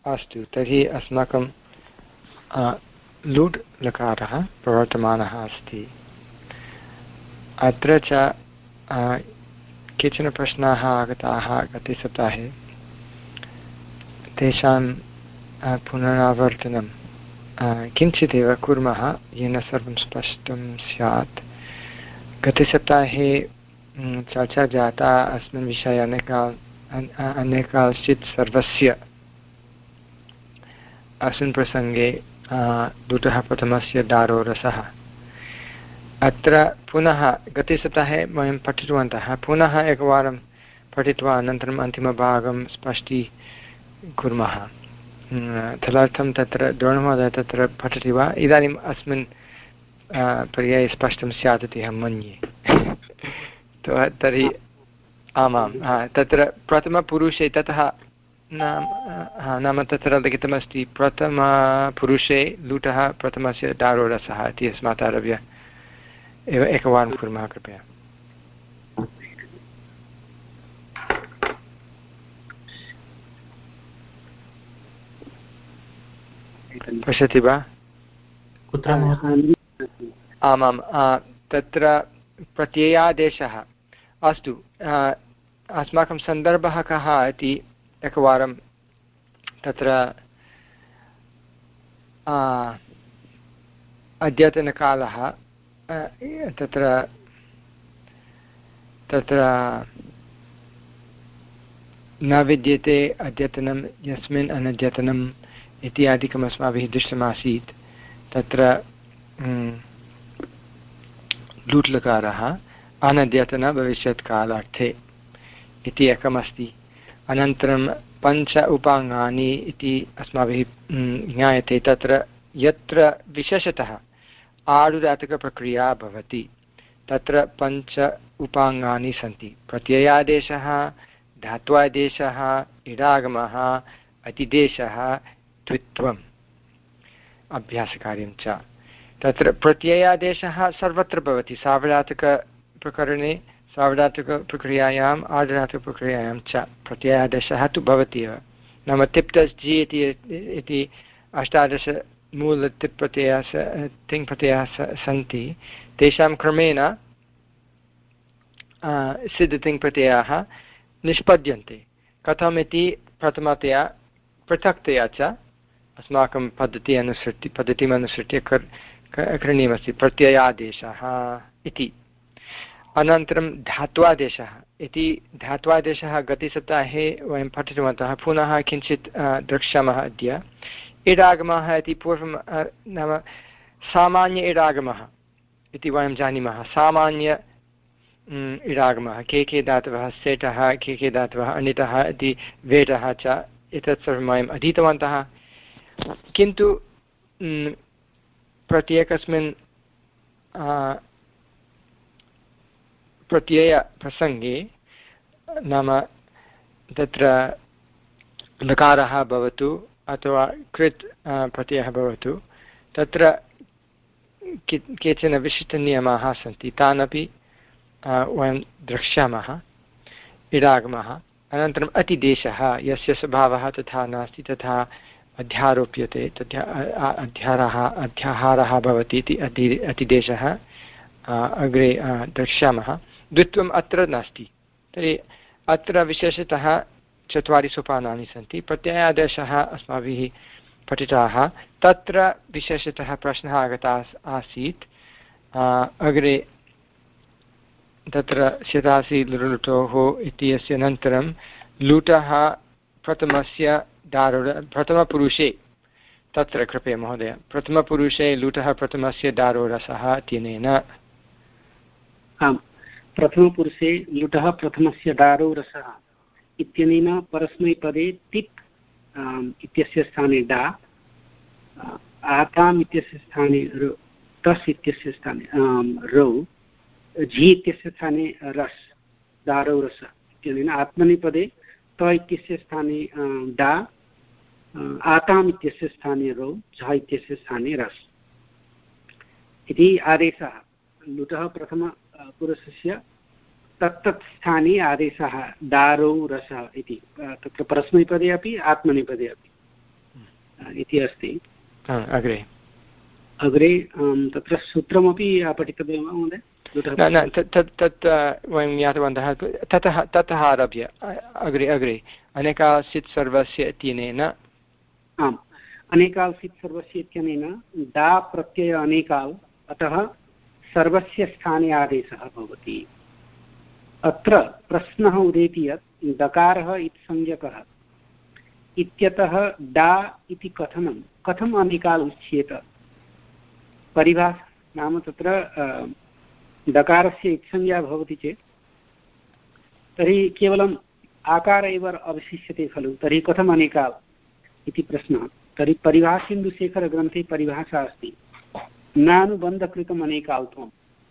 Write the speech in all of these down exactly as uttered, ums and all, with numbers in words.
अस्तु, तर्हि अस्माकं लुट् लकारः प्रवर्तमानः अस्ति। अत्र च केचन प्रश्नाः आगताः गते सप्ताहे, तेषां पुनरावर्तनं किञ्चिदेव कुर्मः येन सर्वं स्पष्टं स्यात्। गते सप्ताहे चर्चा जाता अस्मिन् विषये अनेका अनेकाश्चित् सर्वस्य अस्मिन् प्रसङ्गे लुटः प्रथमस्य दारोरसः। अत्र पुनः गते सप्ताहे वयं पठितवन्तः, पुनः एकवारं पठित्वा अनन्तरम् अन्तिमभागं स्पष्टीकुर्मः। तदर्थं तत्र द्रोणमहोदय तत्र पठति वा? इदानीम् अस्मिन् पर्याये स्पष्टं स्यात् इति अहं मन्ये। तर्हि आमां, तत्र प्रथमपुरुषे ततः नाम तत्र लिखितमस्ति प्रथमपुरुषे लुटः प्रथमस्य दारोरसः इति। अस्मात् आरभ्य एव एकवारं कुर्मः कृपया। पश्यति वा? आमां, तत्र प्रत्ययादेशः। अस्तु, अस्माकं सन्दर्भः कः इति एकवारं तत्र अद्यतनकालः तत्र तत्र न विद्यते अद्यतनं यस्मिन् अनद्यतनम् इत्यादिकम् अस्माभिः दृष्टमासीत्। तत्र लुट् लकारः अनद्यतन भविष्यत्कालार्थे इति एकमस्ति। अनन्तरं पञ्च उपाङ्गानि इति अस्माभिः ज्ञायते। तत्र यत्र विशेषतः आर्धधातुकप्रक्रिया भवति तत्र पञ्च उपाङ्गानि सन्ति। प्रत्ययादेशः, धात्वादेशः, इडागमः, अतिदेशः, द्वित्वम्, अभ्यासकार्यं च। तत्र प्रत्ययादेशः सर्वत्र भवति, सार्वधातुकप्रकरणे, सार्वधातुकप्रक्रियायाम्, आर्धधातुकप्रक्रियायां च प्रत्ययादेशः तु भवति एव। नाम तिप्तस् जि इति अष्टादश मूलतिप् प्रत्ययाः तिङ् प्रत्ययाः सन्ति, तेषां क्रमेण सिद्धतिङ् प्रत्ययाः निष्पद्यन्ते। कथम् इति प्रथमतया पृथक्तया च अस्माकं पद्धति अनुसृत्य पद्धतिम् अनुसृत्य करणीयमस्ति। प्रत्ययादेशः इति। अनन्तरं धात्वादेशः इति। धात्वादेशः गतसप्ताहे वयं पठितवन्तः, पुनः किञ्चित् द्रक्ष्यामः अद्य। इडागमः इति पूर्वं नाम सामान्य इडागमः इति वयं जानीमः। सामान्य इडागमः, के के धातवः सेटः, के के धातवः अनितः इति वेदः च, एतत् सर्वं वयम् अधीतवन्तः। किन्तु प्रत्येकस्मिन् प्रत्ययप्रसङ्गे नाम तत्र लकारः भवतु अथवा कृत् प्रत्ययः भवतु, तत्र केचन विशिष्टनियमाः सन्ति, तान् अपि वयं द्रक्ष्यामः। इडागमः, अनन्तरम् अतिदेशः, यस्य स्वभावः तथा नास्ति तथा अध्यारोप्यते, तथा अध्यारः अध्याहारः भवति इति अति अतिदेशः अग्रे द्रक्ष्यामः। द्वित्वम् अत्र नास्ति। तर्हि अत्र विशेषतः चत्वारि सोपानानि सन्ति। प्रत्ययादेशः अस्माभिः पठिताः। तत्र विशेषतः प्रश्नः आगतः आसीत् अग्रे तत्र शतासि लुटोः इत्यस्य अनन्तरं लुटः प्रथमस्य दारुड प्रथमपुरुषे, तत्र कृपया महोदय, प्रथमपुरुषे लुटः प्रथमस्य दारोरसः इत्यनेन। आम्, प्रथमपुरुषे लुटः प्रथमस्य दारोरसः इत्यनेन परस्मैपदे तिप् इत्यस्य स्थाने डा, आताम् इत्यस्य स्थाने तस् इत्यस्य स्थाने रौ, झि इत्यस्य स्थाने रस्, दारौरस इत्यनेन आत्मनेपदे त इत्यस्य स्थाने डा, आताम् इत्यस्य स्थाने रौ, झ इत्यस्य स्थाने रस् इति आदेशः। लुटः प्रथमपुरुषस्य तत्तत् स्थाने आदेशः दारौ रसः इति, तत्र परस्मैपदे अपि आत्मनेपदे अपि। इति अस्ति। अग्रे अग्रे तत्र सूत्रमपि पठितव्यं वा महोदय? न न तत् तत् वयं ज्ञातवन्तः। ततः ततः आरभ्य अग्रे अग्रे अनेकाल्सित् सर्वस्य इत्यनेन। आम्, अनेकाल्सित् सर्वस्य इत्यनेन डा प्रत्यय अनेकाल्, अतः सर्वस्य स्थाने आदेशः भवति। अत्र प्रश्नः उदेति यत् डकारः इत्संज्ञकः इत्यतः डा इति कथनं कथम् अनेकाल् उच्येत? परिभाषा नाम तत्र डकारस्य इत्संज्ञा भवति चेत् तर्हि केवलम् आकार एव अवशिष्यते खलु, तर्हि कथम् अनेकाल् इति प्रश्नः। तर्हि परिभाषेन्दुशेखरग्रन्थे परिभाषा अस्ति, नानुबन्धकृतम् अनेकाल्त्वम्।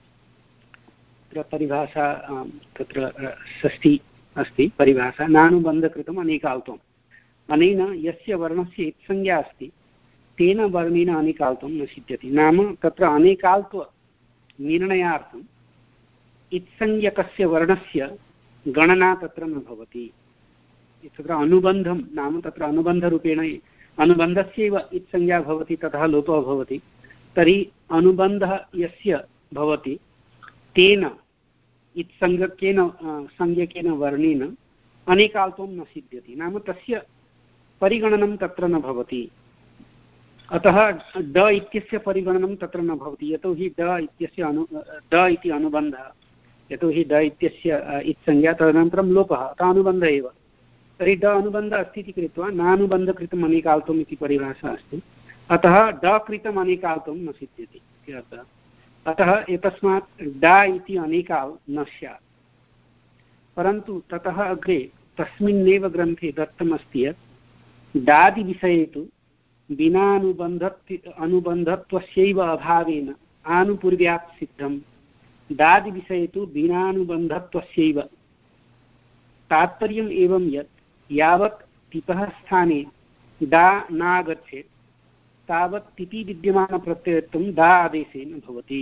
तत्र परिभाषा तत्र षष्ठी अस्ति परिभाषा, नानुबन्धकृतम् अनेकाल्त्वम्। अनेन यस्य वर्णस्य इत्संज्ञा अस्ति तेन वर्णेन अनेकाल्त्वं न सिद्ध्यति। नाम तत्र अनेकाल्त्व निर्णयार्थम् इत्संज्ञकस्य वर्णस्य गणना तत्र न भवति। तत्र अनुबन्धं नाम तत्र अनुबन्धरूपेण अनुबन्धस्यैव इत्संज्ञा भवति, ततः लोपः भवति। तर्हि अनुबन्धः यस्य भवति तेन इत्संज्ञकेन संज्ञकेन वर्णेन अनेकाल्त्वं न सिद्ध्यति, नाम तस्य परिगणनं तत्र न भवति। अतः ड इत्यस्य परिगणनं तत्र न भवति, यतोहि ड इत्यस्य अनु ड इति अनुबन्धः, यतोहि ड इत्यस्य इत्संज्ञा तदनन्तरं लोपः, अतः अनुबन्धः एव। तर्हि ड अनुबन्धः अस्ति इति कृत्वा नानुबन्धकृतम् अनेकाल्त्वम् इति परिभाषा अस्ति। अतः ड कृतम् अनेकाल्त्वं न सिद्ध्यति इति अर्थः। अतः एतस्मात् डा इति अनेकाल् न स्यात्। परन्तु ततः अग्रे तस्मिन्नेव ग्रन्थे दत्तमस्ति यत् डादिविषये तु विनानुबन्धत्व अनुबन्धत्वस्यैव अभावेन आनुपूर्व्यात् सिद्धम्। डादिविषये तु विनानुबन्धत्वस्यैव। तात्पर्यम् एवं यत् यावत् तिपः स्थाने डा नागच्छेत् तावत् तिपि विद्यमानप्रत्ययत्वं डा आदेशेन भवति।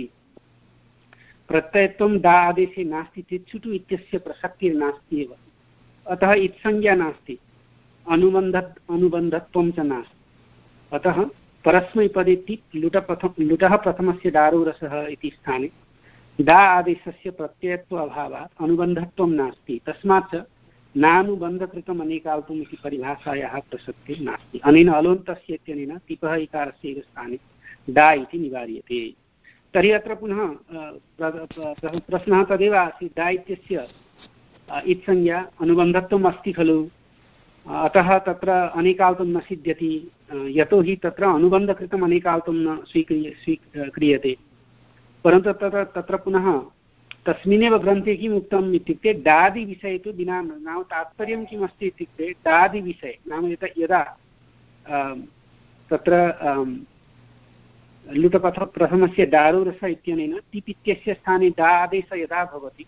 प्रत्ययत्वं डा आदेशे नास्ति चेत् चुटु इत्यस्य प्रसक्तिर्नास्ति एव। अतः इत्संज्ञा नास्ति, अनुबन्ध अनुबन्धत्वं च नास्ति। अतः परस्मैपदे तिप् लुट प्रथम लुटः प्रथमस्य डारोरसः इति स्थाने डा आदेशस्य प्रत्ययत्व अभावात् अनुबन्धत्वं नास्ति। तस्मात् च नानुबन्धकृतम् अनेकाल्त्वम् इति परिभाषायाः प्रसक्तिः नास्ति। अनेन अलोन्तस्य इत्यनेन तिपः इकारस्य एव स्थाने डा इति निवार्यते। तर्हि अत्र पुनः प्रश्नः तदेव आसीत्, डा इत्यस्य इत्संज्ञा अनुबन्धत्वम् अस्ति खलु, अतः तत्र अनेकाल्त्वं न सिद्ध्यति, यतोहि तत्र अनुबन्धकृतम् अनेकाल्त्वं न स्वीक्रिय स्वीक्रियते। परन्तु तत्र तत्र पुनः तस्मिन्नेव ग्रन्थे किम् उक्तम् इत्युक्ते डादिविषये तु विना, नाम तात्पर्यं किम् अस्ति इत्युक्ते डादिविषये नाम यदा तत्र लुटपथ प्रथमस्य डारोरस इत्यनेन तिप् इत्यस्य स्थाने डा आदेशः यदा भवति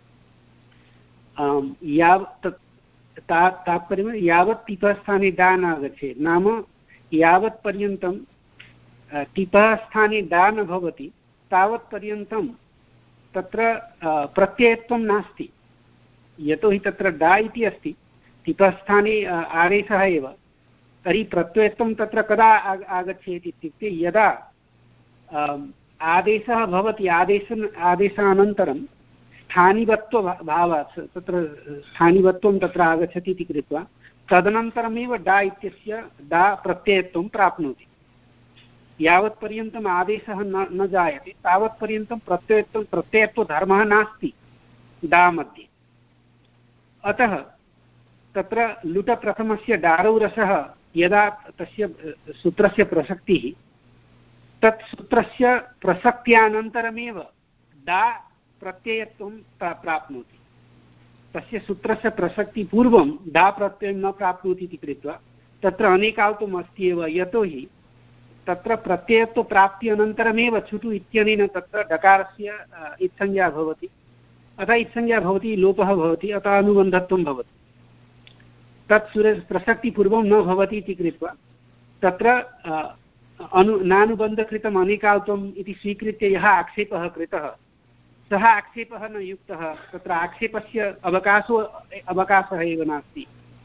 याव तात्पर्यं यावत् तिपः स्थाने डा न आगच्छेत्, नाम यावत् पर्यन्तं तिपः स्थाने डा न भवति तावत् पर्यन्तं तत्र प्रत्ययत्वं नास्ति। यतोहि तत्र डा इति अस्ति, तिपः स्थाने आदेशः एव, तर्हि प्रत्ययत्वं तत्र कदा आगच्छेत् इत्युक्ते यदा आदेशः भवति, आदेश आदेशानन्तरं स्थानिवत्व भावात् तत्र स्थानिवत्वं तत्र आगच्छति इति कृत्वा तदनन्तरमेव डा इत्यस्य डा प्रत्ययत्वं प्राप्नोति। यावत् पर्यन्तम् आदेशः न न जायते तावत् पर्यन्तं प्रत्ययत्वं प्रत्ययत्वधर्मः नास्ति डा मध्ये। अतः तत्र लुटप्रथमस्य डारौरसः यदा तस्य सूत्रस्य प्रसक्तिः, तत् सूत्रस्य प्रसक्त्यानन्तरमेव डा प्रत्ययत्वं प्राप्नोति। तस्य सूत्रस्य प्रसक्तिपूर्वं डा प्रत्ययं न प्राप्नोति इति कृत्वा तत्र अनेकाल्त्वम् अस्ति एव, यतोहि तत्र प्रत्ययत्व प्राप्ति अनन्तरमेव छुटु इत्यनेन तत्र डकारस्य इत्संज्ञा भवति। अतः इत्संज्ञा भवति, लोपः भवति, अतः अनुबन्धत्वं भवति। तत् सुर प्रसक्तिपूर्वं न भवति इति कृत्वा तत्र अनु नानुबन्धकृतम् अनेकाल्त्वम् इति स्वीकृत्य यः आक्षेपः कृतः सः आक्षेपः न युक्तः। तत्र आक्षेपस्य अवकाशो अवकाशः एव नास्ति।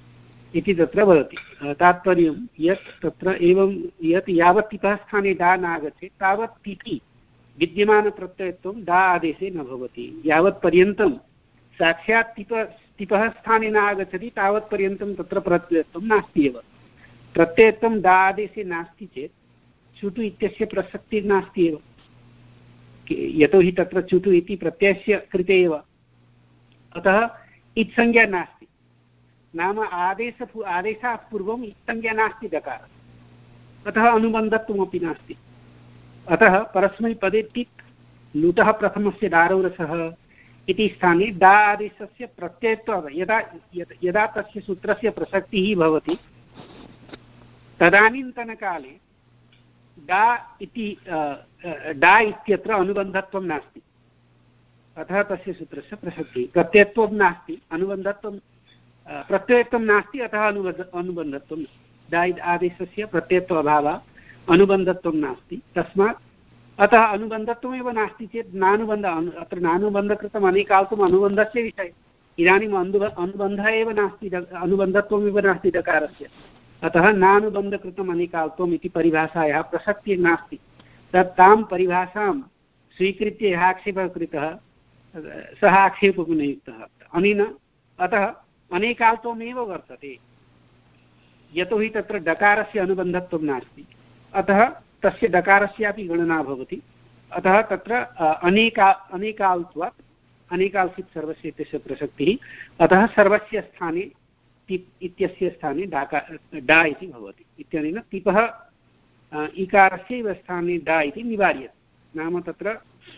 इति तत्र वदति। तात्पर्यं यत् तत्र एवं यत् यावत् तिपः स्थाने डा नागच्छेत् तावत् तिपि विद्यमानप्रत्ययत्वं डा आदेशे न भवति। यावत् पर्यन्तं साक्षात् तिप तिपः स्थाने न आगच्छति तावत्पर्यन्तं तत्र प्रत्ययत्वं नास्ति एव। प्रत्ययत्वं डा आदेशे नास्ति चेत् चुटु इत्यस्य प्रसक्तिर्नास्ति एव, यतोहि तत्र चुटु इति प्रत्ययस्य कृते एव। अतः इत्संज्ञा नास्ति, नाम आदेश आदेशात् पूर्वम् इत्संज्ञा नास्ति दकार, अतः अनुबन्धत्वमपि नास्ति। अतः परस्मैपदे तिप् लुटः प्रथमस्य डारौरसः इति स्थाने डा आदेशस्य प्रत्ययत्वं यदा यदा तस्य सूत्रस्य प्रसक्तिः भवति तदानीन्तनकाले डा इति डा इत्यत्र अनुबन्धत्वं नास्ति, अतः तस्य सूत्रस्य प्रसक्तिः। प्रत्ययत्वं नास्ति, अनुबन्धत्वं प्रत्ययत्वं नास्ति, अतः अनुबन्ध अनुबन्धत्वं डा आदेशस्य प्रत्ययत्व अभावः अनुबन्धत्वं नास्ति। तस्मात् अतः अनुबन्धत्वमेव नास्ति चेत् नानुबन्ध अत्र नानुबन्धकृतम् अनेकाल्तुम् अनुबन्धस्य विषये। इदानीम् अनु अनुबन्धः एव नास्ति, अनुबन्धत्वमेव नास्ति दकारस्य, अतः नानुबन्धकृतम् अनेकाल्त्वम् इति परिभाषायाः प्रसक्तिर्नास्ति। तत् तां परिभाषां स्वीकृत्य यः आक्षेपः कृतः सः आक्षेपगुणयुक्तः अनेन। अतः अनेकाल्त्वमेव वर्तते, यतोहि तत्र डकारस्य अनुबन्धत्वं नास्ति, अतः तस्य डकारस्यापि गणना भवति। अतः तत्र अनेका अनेकाल्त्वात् अनेकाल्सित् सर्वस्य इत्यस्य प्रसक्तिः, अतः सर्वस्य स्थाने तिप् इत्यस्य स्थाने डाका डा इति भवति। इत्यनेन तिपः इकारस्यैव स्थाने डा इति निवार्यते। नाम तत्र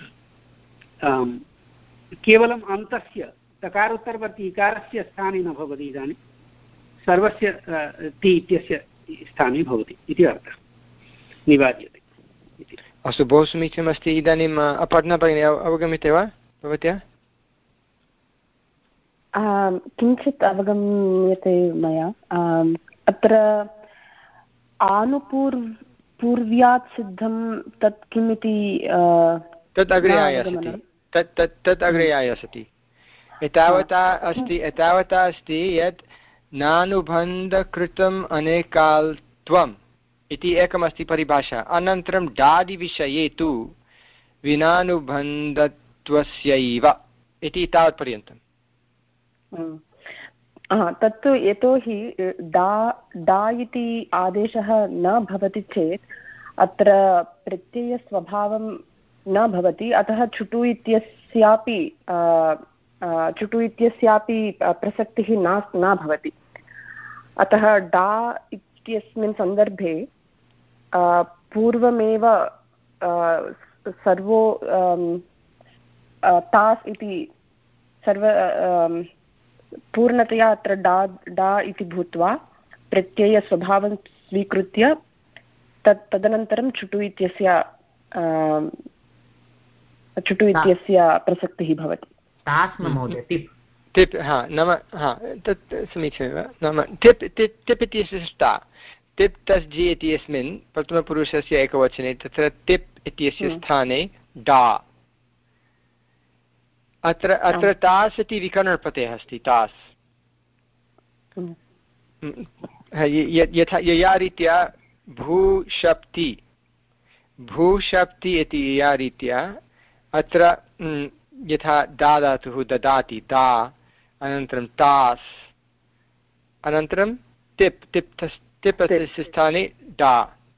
केवलम् अन्तस्य तकारोत्तरवर्ती इकारस्य स्थाने न भवति, इदानीं सर्वस्य ति इत्यस्य स्थाने भवति इति अर्थः, निवार्यते इति। अस्तु, बहु समीचीनमस्ति। इदानीम् अपर्णा भगिनी अवगम्यते वा भवत्या? किञ्चित् अवगम्यते मया। अत्र आनुपूर्व पूर्व्यात् सिद्धं तत् किमिति तत् अग्रे आयास्यति, तत् तत् तत् अग्रे आयास्यति। एतावता अस्ति एतावता अस्ति यत् नानुबन्धकृतम् अनेकाल्त्वम् इति एकमस्ति परिभाषा। अनन्तरं डादिविषये तु विनानुबन्धत्वस्यैव इति तावत्पर्यन्तम्। तत्तु यतोहि डा डा इति आदेशः न भवति चेत् अत्र प्रत्ययस्वभावं न भवति, अतः चुटु इत्यस्यापि चुटु इत्यस्यापि प्रसक्तिः न न भवति। अतः डा इत्यस्मिन् सन्दर्भे पूर्वमेव सर्वो तास् इति सर्व पूर्णतया अत्र डा डा इति भूत्वा प्रत्ययस्वभावं स्वीकृत्य तत् तदनन्तरं चुटु इत्यस्य चुटु इत्यस्य प्रसक्तिः भवति। टिप् हा नाम हा तत् समीचीनमेव। नाम टिप् टिप् इत्यस्य ष्टा टिप् तस् जि इत्यस्मिन् प्रथमपुरुषस्य एकवचने तत्र टिप् इत्यस्य स्थाने डा। अत्र अत्र तास् इति विकरणप्रत्ययः अस्ति, तास्। यथा यया रीत्या भूशप्ति भूशप्ति इति यया रीत्या अत्र यथा दा धातुः ददाति दा, अनन्तरं तास्, अनन्तरं टिप् टिप् टिप् इत्यस्य स्थाने डा।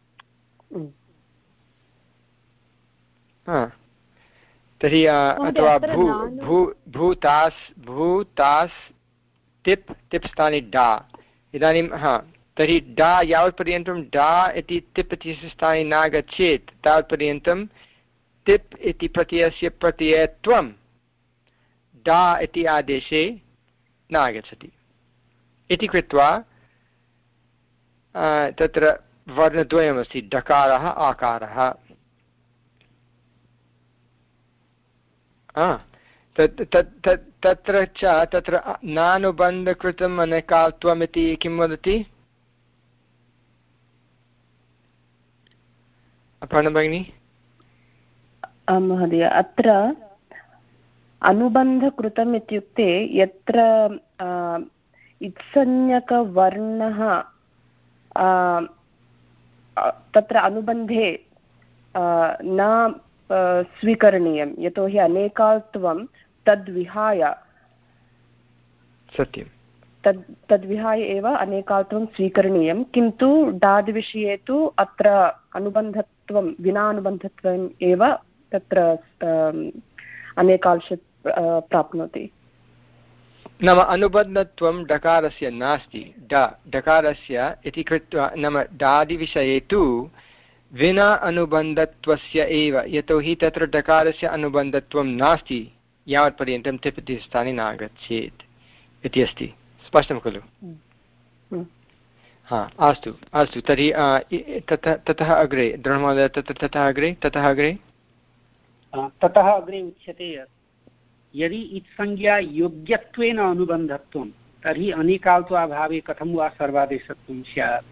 तर्हि अथवा भू भू भूतास् भूतास् टिप् टिप् स्थाने डा। इदानीं हा तर्हि डा यावत्पर्यन्तं डा इति टिप् इत्यस्य स्थाने नागच्छेत् तावत्पर्यन्तं टिप् इति प्रत्ययस्य प्रत्ययत्वं डा इति आदेशे नागच्छति इति कृत्वा तत्र वर्णद्वयमस्ति, डकारः आकारः। तत् तत् तत्र च तत्र नानुबन्धकृतम् अनेकाल्त्वमिति किं वदति अपर्णा भगिनी? महोदय, अत्र अनुबन्धकृतम् इत्युक्ते यत्र इत्संज्ञकवर्णः तत्र अनुबन्धे न स्वीकरणीयं, यतोहि अनेकाल्त्वं तद्विहाय सत्यं तद् तद्विहाय एव अनेकाल्त्वं स्वीकरणीयं, किन्तु डादिविषये तु अत्र अनुबन्धत्वं विना अनुबन्धत्वम् एव तत्र अनेकांश प्राप्नोति। नाम अनुबन्धत्वं डकारस्य नास्ति, ड डकारस्य इति कृत्वा नाम डादिविषये तु विना अनुबन्धत्वस्य एव, यतोहि तत्र डकारस्य अनुबन्धत्वं नास्ति यावत्पर्यन्तं तिप् इति स्थाने नागच्छेत् इति अस्ति। स्पष्टं खलु? हा, अस्तु अस्तु तर्हि ततः ततः अग्रे द्रोणमहोदय ततः अग्रे ततः अग्रे ततः अग्रे उच्यते यदि इत्संज्ञा योग्यत्वेन अनुबन्धत्वं तर्हि अनेकाल्त्वाभावे कथं वा सर्वादेशत्वं स्यात्।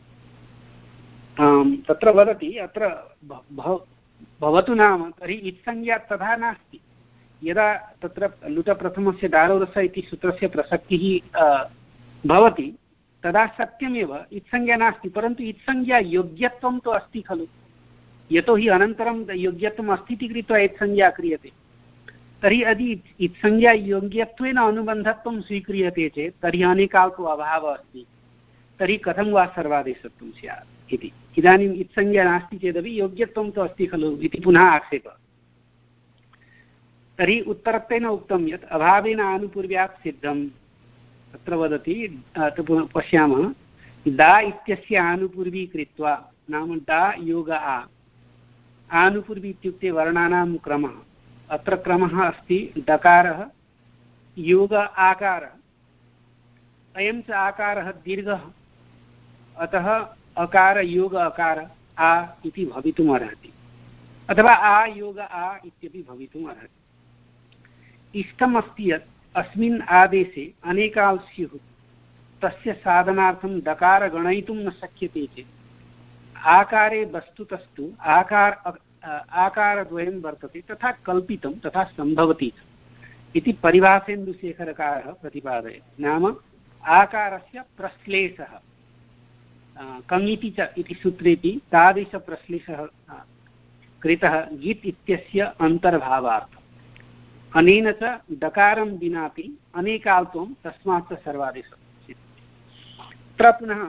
तत्र वदति अत्र भवतु नाम तर्हि इत्संज्ञा तथा नास्ति। यदा तत्र लुटप्रथमस्य दारोरस इति सूत्रस्य प्रसक्तिः भवति तदा सत्यमेव इत्संज्ञा नास्ति, परन्तु इत्संज्ञा योग्यत्वं तु अस्ति खलु, यतोहि अनन्तरं योग्यत्वम् अस्ति इति कृत्वा इत्संज्ञा क्रियते। तर्हि यदि इत्संज्ञा योग्यत्वेन अनुबन्धत्वं स्वीक्रियते चेत् तर्हि अनेकाल्त्व अभावः अस्ति, तर्हि कथं वा सर्वादेशत्वं स्यात् इति। इदानीम् इत्संज्ञा नास्ति चेदपि योग्यत्वं तु अस्ति खलु इति पुनः आक्षेपः। तर्हि उत्तरत्वेन उक्तं यत् अभावेन आनुपूर्व्यात् सिद्धं। तत्र वदति पश्यामः, दा इत्यस्य आनुपूर्वी कृत्वा, नाम दा योग आ, आनुपूर्वी इत्युक्ते वर्णानां क्रमः। अत्र क्रमः अस्ति डकारः योग आकारः। अयं च आकारः दीर्घः, अतः अकार योग अकार आ इति भवितुम् अर्हति, अथवा आ योग आ इत्यपि भवितुम् अर्हति। इष्टम् अस्ति यत् अस्मिन् आदेशे अनेकाः स्युः, तस्य साधनार्थं डकार गणयितुं न शक्यते चेत् आकारे वस्तुतस्तु आकार आकारद्वयं वर्तते, तथा कल्पितं तथा सम्भवति इति परिभाषेन्दुशेखरकारः प्रतिपादयति। नाम आकारस्य प्रश्लेषः कङिति च इति सूत्रेपि तादृशप्रश्लेषः कृतः गित् इत्यस्य अन्तर्भावार्थम्। अनेन च डकारं विनापि अनेकाल्त्वं तस्मात् सर्वादेशः। तत्र पुनः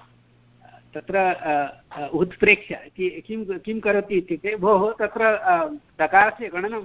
तत्र उत्प्रेक्ष्य किं किं करोति इत्युक्ते, भोः तत्र डकारस्य गणनं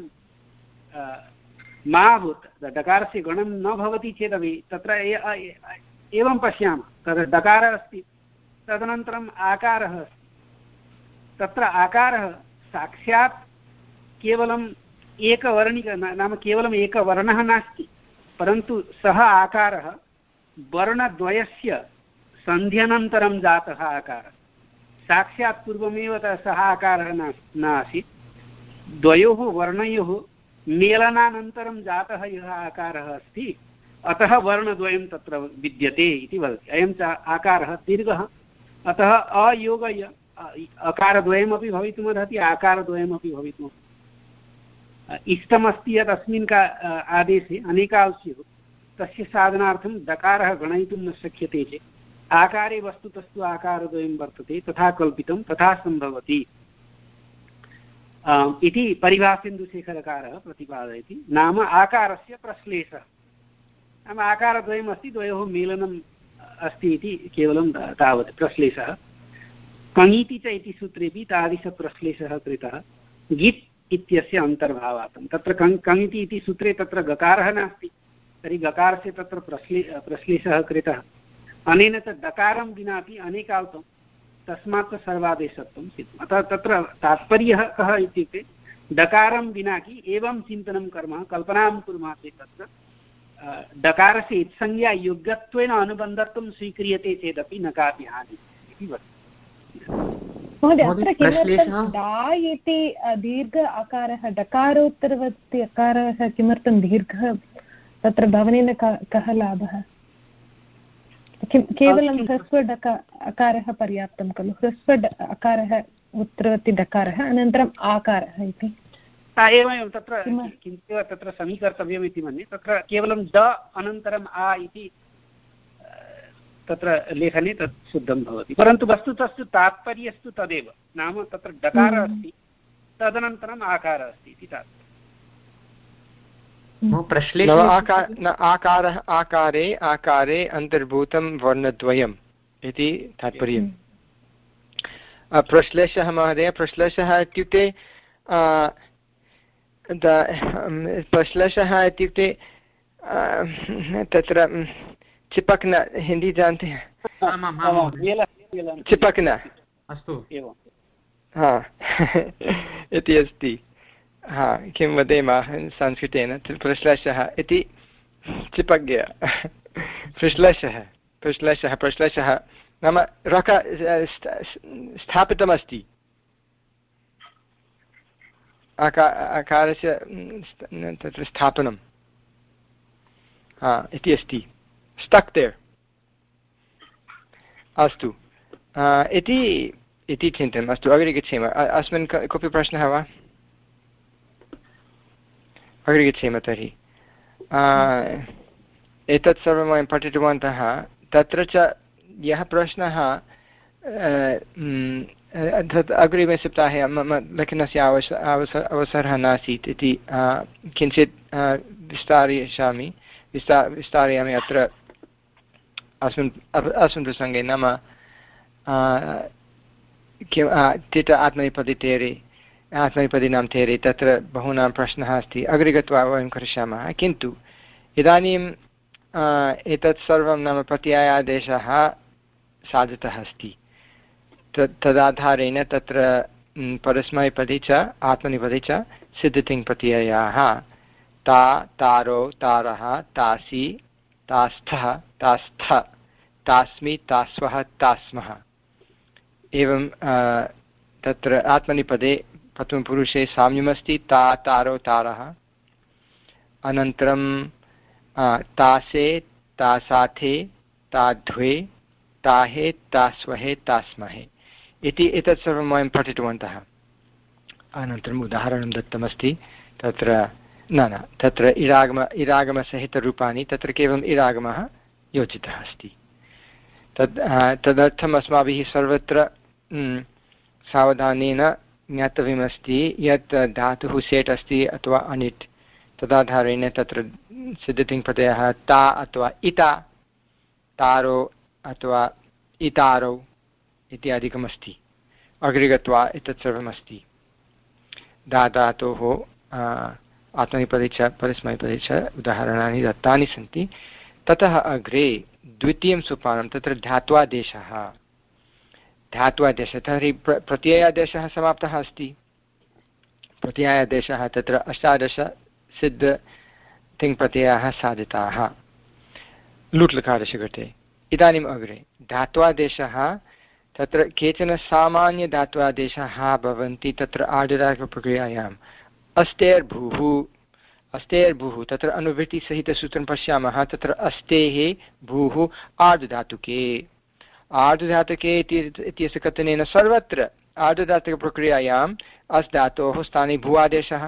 मा भूत्, डकारस्य गणनं न भवति चेदपि तत्र एवं पश्यामः, तत्र डकारः अस्ति, तदनन्तरम् आकारः अस्ति। तत्र आकारः साक्षात् केवलम् एकवर्णिक नाम केवलम् एकवर्णः नास्ति, परन्तु सः आकारः वर्णद्वयस्य सन्ध्यनन्तरं जातः आकारः। साक्षात् पूर्वमेव सः आकारः न आसीत्, द्वयोः वर्णयोः मेलनानन्तरं जातः यः आकारः अस्ति, अतः वर्णद्वयं तत्र विद्यते इति वदति। अयं च आकारः दीर्घः, अतः अयोगय अकारद्वयमपि भवितुमर्हति, आकारद्वयमपि भवितुम्। इष्टमस्ति यत् अस्मिन् का आदेशे अनेकाः स्युः, तस्य साधनार्थं डकारः गणयितुं न शक्यते चेत् आकारे वस्तुतस्तु आकारद्वयं वर्तते, तथा कल्पितं तथा सम्भवति इति परिभाषेन्दुशेखरकारः प्रतिपादयति। नाम आकारस्य प्रश्लेषः, नाम आकारद्वयम् अस्ति, द्वयोः मेलनम् अस्ति इति केवलं तावत् प्रश्लेषः। कङीति च इति सूत्रेपि तादृशप्रश्लेषः कृतः गित् इत्यस्य अन्तर्भावार्थं। तत्र कङ् कङिति इति सूत्रे तत्र गकारः नास्ति, तर्हि गकारस्य तत्र प्रश्ले प्रश्लेषः कृतः। अनेन च डकारं विनापि अनेकाल्त्वं तस्मात् सर्वादेशत्वं सिद्धम्। अतः तत्र तात्पर्यः कः इत्युक्ते, डकारं विना कि एवं चिन्तनं कुर्मः, कल्पनां कुर्मः चेत् तत्र डकारस्य इत्संज्ञा योग्यत्वेन अनुबन्धत्वं स्वीक्रियते चेदपि न कापि हानिः इति वदति। महोदय, अत्र किमर्थं डा इति दीर्घ आकारः, डकारोत्तरवर्ति अकारः किमर्थं दीर्घः तत्र भवनेन कः लाभः? केवलं ह्रस्व डक अकारः पर्याप्तं खलु? ह्रस्व अकारः उत्तरवर्ति डकारः अनन्तरम् आकारः इति एवमेव तत्र किञ्चित् तत्र समीकर्तव्यम् इति मन्ये। तत्र केवलं द अनन्तरम् आ इति तत्र लेखने तत् शुद्धं भवति। परन्तु वस्तुतस्तु तात्पर्यस्तु तदेव, नाम तत्र डकारः अस्ति तदनन्तरम् आकारः अस्ति इति तात्पर्यम्। आकारः आकारे आकारे अन्तर्भूतं वर्णद्वयम् इति तात्पर्यम्। प्रश्लेषः महोदय, प्रश्लेषः इत्युक्ते प्रश्लेषः इत्युक्ते तत्र चिपकना, हिंदी जानते हैं? चिपकना, अस्तु हा इति अस्ति। हा, किं वदेमः संस्कृतेन, प्रश्लेषः इति चिपज्ञ प्रश्लेषः प्रश्लेषः प्रश्लेषः नाम रक स्थापितमस्ति, आका आकारस्य तत्र स्थापनं हा इति अस्ति, stuck there। अस्तु इति इति चिन्तनम्। अस्तु, अग्रे गच्छेम। अस्मिन् कोऽपि प्रश्नः वा? अग्रे गच्छेम तर्हि। एतत् सर्वं वयं पठितवन्तः। तत्र च यः प्रश्नः तत् अग्रिमे सप्ताहे मम लेखनस्य अवस अवस अवसरः नासीत् इति किञ्चित् विस्तारयिष्यामि विस्ता विस्तारयामि अत्र अस्मिन् अस्मिन् प्रसङ्गे। नाम किं तित आत्मनेपदी तेरे आत्मनेपदीनां तेरे तत्र बहूनां प्रश्नः अस्ति, अग्रे गत्वा वयं करिष्यामः। किन्तु इदानीं एतत् सर्वं नाम प्रत्ययादेशः साधितः अस्ति। तद् तदाधारेण तत्र परस्मैपदी च आत्मनेपदी च सिद्धतिङ्प्रत्ययाः ता तारो तारः तासि तास्थः तास्थ तास्मि तास्वः तास्मः। एवं तत्र आत्मनेपदे प्रथमपुरुषे साम्यमस्ति, ता तारो तारः, अनन्तरं तासे तासाथे ताध्वे ताहे तास्वहे तास्महे इति एतत् सर्वं वयं पठितवन्तः। अनन्तरम् उदाहरणं दत्तमस्ति तत्र न न तत्र इरागम इरागमसहितरूपाणि, तत्र केवलम् इरागमः योजितः अस्ति। तद् तदर्थम् अस्माभिः सर्वत्र सावधानेन ज्ञातव्यमस्ति यत् धातुः सेट् अस्ति अथवा अनिट्, तदाधारेण तत्र सिद्धतिङ्प्रत्ययः ता अथवा इता, तारो अथवा इतारौ इत्यादिकमस्ति। अग्रे गत्वा एतत् सर्वमस्ति। दा धातोः आत्मनेपदी च परस्मैपदी च उदाहरणानि दत्तानि सन्ति। ततः अग्रे द्वितीयं सोपानं तत्र धात्वादेशः। धात्वादेशः तर्हि प्र प्रत्ययादेशः समाप्तः अस्ति। प्रत्ययादेशः तत्र अष्टादश सिद्धतिङ्प्रत्ययाः साधिताः लुट्लकारस्य कृते। इदानीम् अग्रे धात्वादेशः, तत्र केचन सामान्यधात्वादेशाः भवन्ति तत्र आर्धधातुकप्रक्रियायाम्। अस्तेर्भूः अस्तेर्भूः तत्र अनुवृत्तिसहितसूत्रं पश्यामः। तत्र अस्तेः भूः आर्धधातुके आर्धधातुके इत्यस्य कथनेन सर्वत्र आर्धधातुकप्रक्रियायाम् अस् धातोः स्थाने भू आदेशः।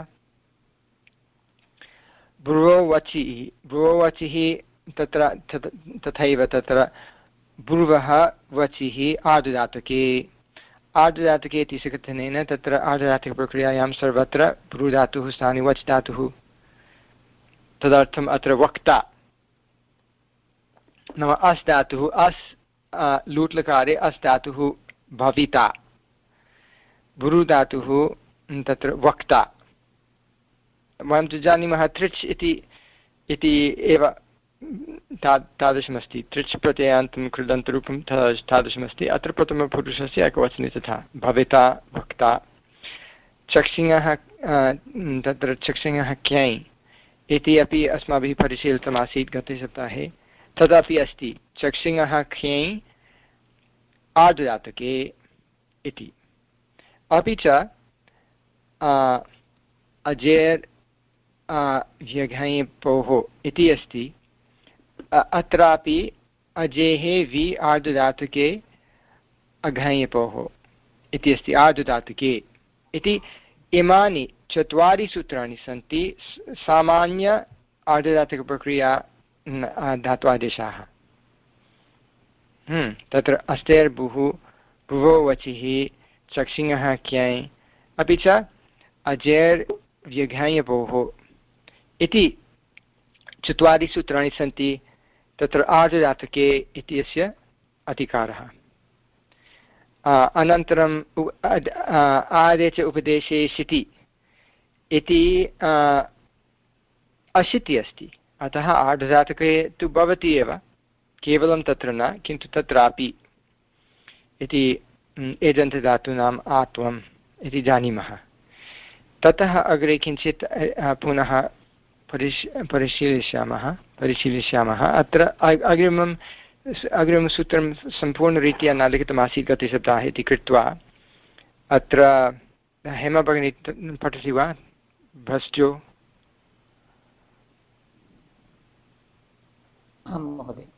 भ्रुवो वचिः भ्रुवो वचिः तत्र तथैव तत्र भ्रुवः वचिः आर्धधातुके आर्धधातुके इत्यस्य कथनेन तत्र आर्धधातुकप्रक्रियायां सर्वत्र भ्रूधातुः स्थाने वच् धातुः। तदर्थम् अत्र वक्ता नाम अस् धातुः, अस् लूट्लकारे अस् धातुः भविता, भ्रूधातुः तत्र वक्ता। वयं तु जानीमः तृच् इति इति एव ता तादृशमस्ति। तृच् प्रत्ययान्तं कृदन्तरूपं तादृशमस्ति। अत्र प्रथमपुरुषस्य एकवचने तथा भविता वक्ता। चक्षिणः तत्र चक्षिणः क्यै इति अपि अस्माभिः परिशीलितमासीत् गते सप्ताहे। तदपि अस्ति चक्षिणः क्यै आर्धधातुके इति। अपि च अजेर् व्यघञ्पोः इति अस्ति। अत्रापि अजेः वि आर्धधातुके अघञ्पोः इति अस्ति आर्धधातुके इति। इमानि चत्वारि सूत्राणि सन्ति सामान्य आर्धधातुकप्रक्रिया धात्वादेशाः। तत्र अस्तेर्बुः भुवो वचिः चक्षिङः क्यै अपि च अजेर् व्यघायपोः इति चत्वारि सूत्राणि सन्ति तत्र आर्धधातुके इत्यस्य अधिकारः। अनन्तरम् आदे च उपदेशे शिति इति अशिति अस्ति, अतः आर्धधातुके तु भवति एव, केवलं तत्र न किन्तु तत्रापि इति एजन्तधातूनाम् आत्वम् इति जानीमः। ततः अग्रे किञ्चित् पुनः परिश परिशीलिष्यामः परिशीलिष्यामः अत्र अग्रिमम् अग्रिमं सूत्रं सम्पूर्णरीत्या न लिखितमासीत् गतसप्ताहे इति कृत्वा अत्र हेमा भगिनी पठति वा? भ्रष्टो। आं महोदय।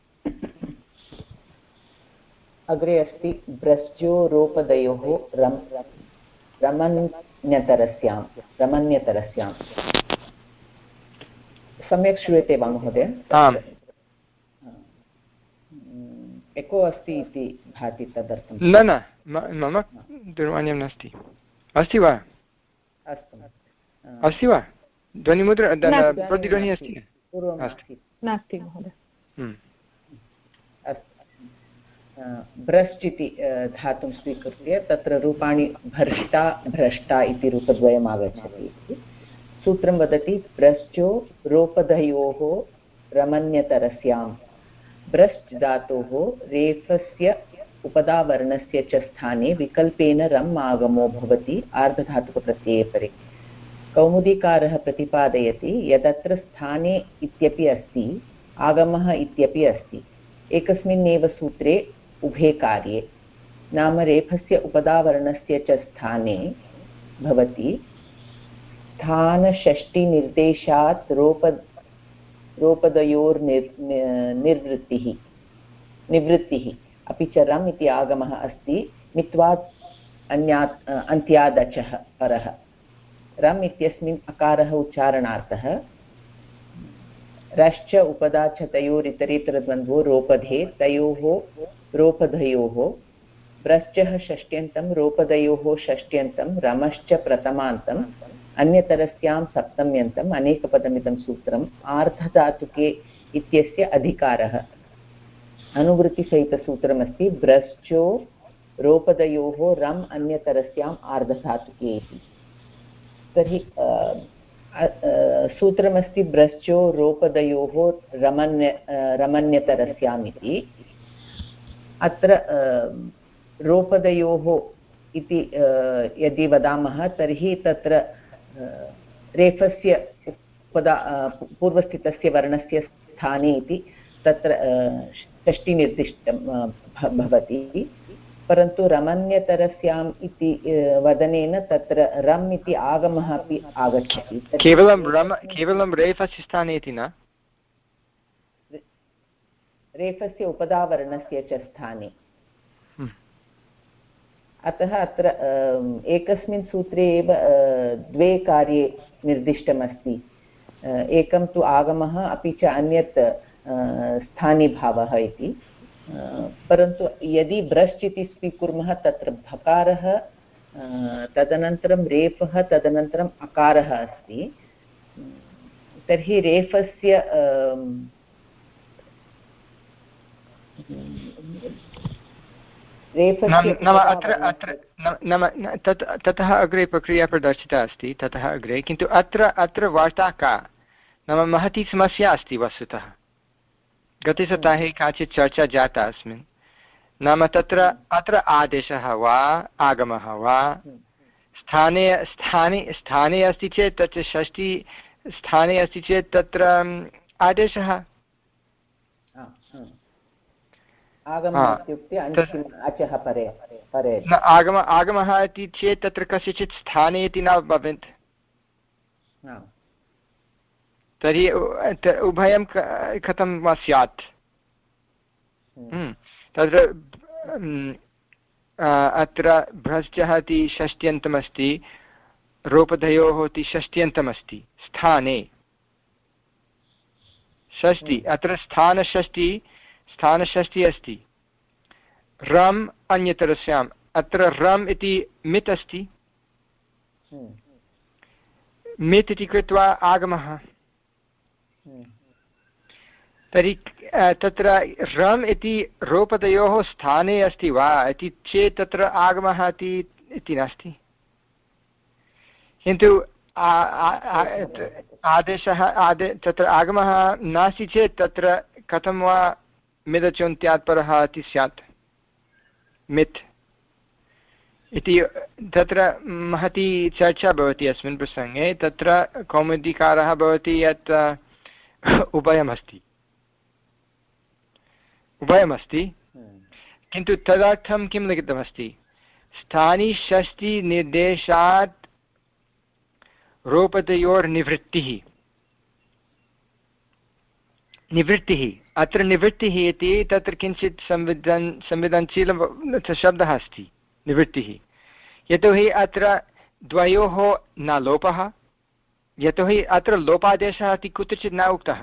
अग्रे अस्ति भ्रष्टोरोपदयोः रम् रमन्यतरस्यां रमन्यतरस्यां। सम्यक् श्रूयते वा महोदय? आम्। एको अस्ति इति भाति, तदर्थं। न न मम दूरवाण्यां नास्ति। अस्ति वा? अस्तु। अस्ति वा? ध्वनिमुद्रा प्रतिध्वनिः अस्ति? नास्ति महोदय। अस्तु। भ्रष्ट इति धातुं स्वीकृत्य तत्र रूपाणि भ्रष्टा भ्रष्टा इति रूपद्वयम् आगच्छति। सूत्रं वदति भ्रश्चो रोपधयोः रमन्यतरस्यां। भ्रश्च धातोः रेफस्य उपधावर्णस्य च स्थाने विकल्पेन रम् आगमो भवति आर्धधातुकप्रत्यये परे। कौमुदीकारः प्रतिपादयति यदत्र स्थाने इत्यपि अस्ति आगमः इत्यपि अस्ति, एकस्मिन्नेव सूत्रे उभे कार्ये। नाम रेफस्य उपधावर्णस्य च स्थाने भवति स्थानषष्टिनिर्देशात् रोप रोपदयोर्निर् निर्वृत्तिः निवृत्तिः अपि च रम् इति आगमः अस्ति मित्वात् अन्यात् अन्त्यादचः परः। रम् इत्यस्मिन् अकारः उच्चारणार्थः। रश्च उपदा च तयोरितरेतरद्वन्द्वो रोपधे तयोः रोपधयोः। भ्रश्चः षष्ट्यन्तं रोपदयोः षष्ट्यन्तं रमश्च प्रथमान्तम् अन्यतरस्यां सप्तम्यन्तम् अनेकपदमिदं सूत्रम् आर्धधातुके इत्यस्य अधिकारः। अनुवृत्तिसहितसूत्रमस्ति भ्रश्चो रोपदयोः रम् अन्यतरस्याम् आर्धधातुके इति। तर्हि सूत्रमस्ति भ्रश्चो रोपदयोः रमन्य रमन्यतरस्याम् इति। अत्र रोपदयोः इति यदि वदामः तर्हि तत्र रेफस्य उपदा पूर्वस्थितस्य वर्णस्य स्थाने इति तत्र षष्टिनिर्दिष्टं भवति, परन्तु रमन्यतरस्याम् इति वदनेन तत्र रम् इति आगमः अपि आगच्छति। केवलं रम केवलं रेफस्य स्थाने इति न, रेफस्य उपधावर्णस्य च स्थाने। अतः अत्र एकस्मिन् सूत्रे एव द्वे कार्ये निर्दिष्टमस्ति। एकं तु आगमः अपि च अन्यत् स्थानीभावः इति। परन्तु यदि भ्रश्च इति स्वीकुर्मः तत्र भकारः तदनन्तरं रेफः तदनन्तरम् अकारः अस्ति, तर्हि रेफस्य नाम अत्र अत्र नाम तत् ततः अग्रे प्रक्रिया प्रदर्शिता अस्ति, ततः अग्रे। किन्तु अत्र अत्र वार्ता का, नाम महती समस्या अस्ति वस्तुतः। गतसप्ताहे काचित् चर्चा जाता अस्मिन्। नाम तत्र अत्र आदेशः वा आगमः वा स्थाने स्थाने स्थाने अस्ति चेत् तत्र षष्ठी स्थाने अस्ति चेत् तत्र आदेशः। आगम आगमः इति चेत् तत्र कस्यचित् स्थाने इति न भवेत्। तर्हि उभयं कथं वा स्यात्? तत्र अत्र भ्रश्चः इति षष्ट्यन्तमस्ति, रोपधयोः इति षष्ट्यन्तमस्ति स्थाने षष्टि। अत्र स्थानषष्टि स्थानषष्टि अस्ति, रम् अन्यतरस्याम् अत्र रम् इति मित् अस्ति मित् इति कृत्वा आगमः तर्हि तत्र रम् इति रूपतयोः स्थाने अस्ति वा इति चेत् तत्र आगमः इति नास्ति किन्तु आदेशः आदे तत्र आगमः नास्ति चेत् तत्र कथं वा मिदचोन्त्यात् परः इति स्यात् मित् इति तत्र महती चर्चा भवति अस्मिन् प्रसङ्गे तत्र कौमुदीकारः भवति यत् उभयमस्ति उभयमस्ति किन्तु तदर्थं किं लिखितमस्ति स्थानिषष्टिनिर्देशात् रूपतयोर्निवृत्तिः निवृत्तिः अत्र निवृत्तिः इति तत्र किञ्चित् संविधान संवेदनशील शब्दः अस्ति निवृत्तिः यतोहि अत्र द्वयोः न लोपः यतोहि अत्र लोपादेशः इति कुत्रचित् न उक्तः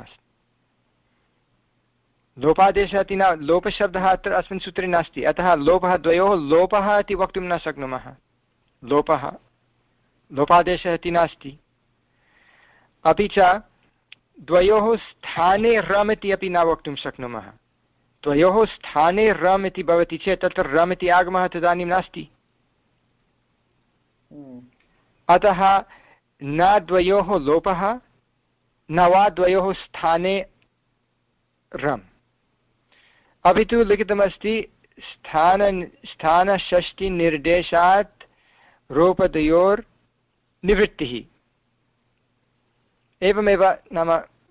लोपादेशः इति न लोपशब्दः अत्र अस्मिन् सूत्रे नास्ति अतः लोपः द्वयोः लोपः इति वक्तुं न शक्नुमः लोपः लोपादेशः इति नास्ति अपि च द्वयोः स्थाने रम् इति अपि न वक्तुं शक्नुमः द्वयोः स्थाने रम् इति भवति चेत् तत्र रम् इति आगमः तदानीं नास्ति अतः न द्वयोः लोपः न वा द्वयोः स्थाने रम् अपि तु लिखितमस्ति स्थान स्थानषष्टिनिर्देशात् रूपतयोर्निवृत्तिः एवमेव नाम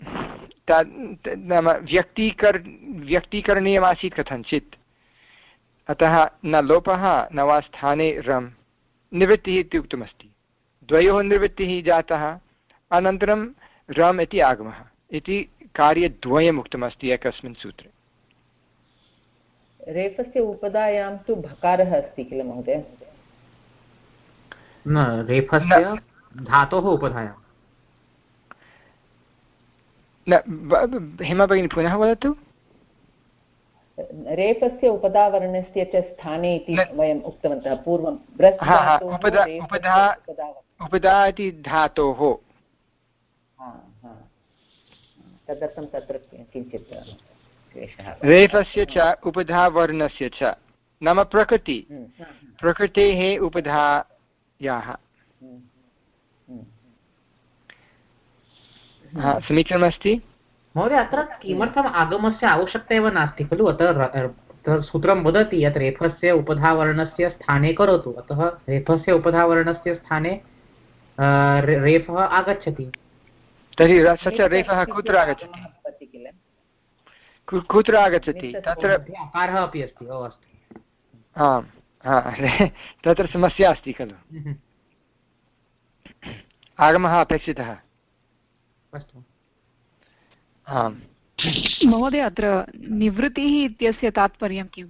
नाम व्यक्तीकर व्यक्तीकरणीयमासीत् कथञ्चित् अतः न लोपः न वा स्थाने रम् निवृत्तिः इति उक्तमस्ति द्वयोः निवृत्तिः जातः अनन्तरं रम् इति आगमः इति कार्यद्वयम् उक्तमस्ति एकस्मिन् सूत्रे रेफस्य उपधायां तु भकारः अस्ति किल महोदय न रेफस्य धातोः उपधायां न हेमा भगिनी पुनः वदतु रेफस्य उपधावर्णस्य च स्थाने इति वयम् उक्तवन्तः पूर्वं उपधा इति धातोः तदर्थं तत्र किञ्चित् क्लेशः रेफस्य च उपधावर्णस्य च नाम प्रकृति प्रकृतेः उपधायाः समीचीनमस्ति महोदय अत्र किमर्थम् आगमस्य आवश्यकता एव नास्ति खलु अत्र सूत्रं वदति यत् रेफस्य उपधावर्णस्य स्थाने करोतु अतः रेफस्य उपधावर्णस्य स्थाने रेफः आगच्छति तर्हि स च रेफः कुत्र आगच्छति कुत्र आगच्छति तत्र अकारः अपि अस्ति ओ अस्ति आम् तत्र समस्या अस्ति खलु आगमः अपेक्षितः अस्तु आम् महोदय अत्र निवृत्तिः इत्यस्य तात्पर्यं किम्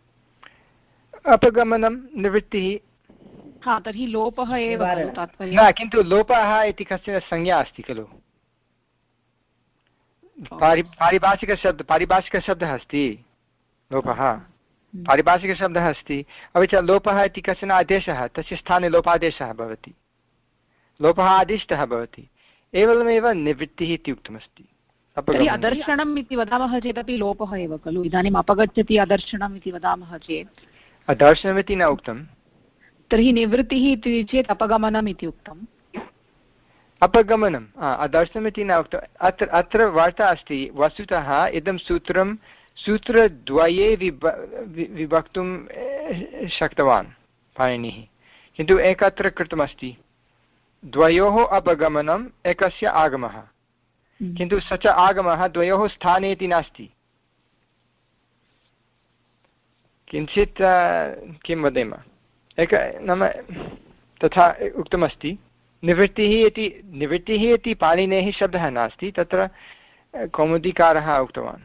अपगमनं निवृत्तिः हा तर्हि लोपः एव तात्पर्यं न किन्तु लोपः इति कश्चन संज्ञा अस्ति खलु पारि पारिभाषिकशब्द पारिभाषिकशब्दः अस्ति लोपः पारिभाषिकशब्दः अस्ति अपि च लोपः इति कश्चन आदेशः तस्य स्थाने लोपादेशः भवति लोपः आदिष्टः भवति एवमेव निवृत्तिः इति उक्तमस्ति तर्हि अदर्शनम् इति वदामः चेदपि लोपः एव खलु इदानीम् अपगच्छति अदर्शनम् इति वदामः चेत् अदर्शनमिति न उक्तं तर्हि निवृत्तिः इति चेत् अपगमनम् इति उक्तम् अपगमनम् अदर्शनमिति न उक्तम् अत्र अत्र वार्ता अस्ति वस्तुतः इदं सूत्रं सूत्रद्वये विभ विभक्तुं शक्तवान् पाणिनिः किन्तु एकत्र कृतमस्ति द्वयोः अपगमनम् एकस्य आगमः किन्तु स च आगमः द्वयोः स्थाने इति नास्ति किञ्चित् किं वदेम एक नाम तथा उक्तमस्ति निवृत्तिः इति निवृत्तिः इति पाणिनेः शब्दः नास्ति तत्र कौमुदीकारः उक्तवान्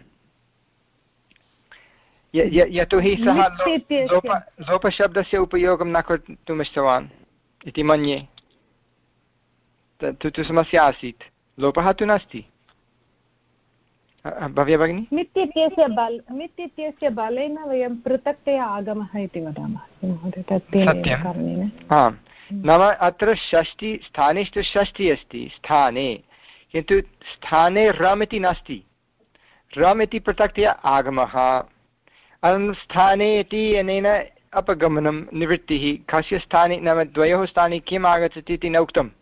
यतोहि सः लोप लोपशब्दस्य उपयोगं न कर्तुम् इष्टवान् इति मन्ये तु तु समस्या आसीत् लोपः तु नास्ति भव्या भगिनी मित् इत्यस्य बल मित् इत्यस्य बलेन वयं पृथक्तया आगमः इति वदामः महोदय तत्तेन कारणेन आम् नाम अत्र षष्टि स्थानेषु षष्टिः अस्ति स्थाने किन्तु स्थाने रम् इति नास्ति रम् इति पृथक्तया आगमः अनन्तरं स्थाने इति अनेन अपगमनं निवृत्तिः कस्य स्थाने नाम द्वयोः स्थाने किम् आगच्छति इति न उक्तम्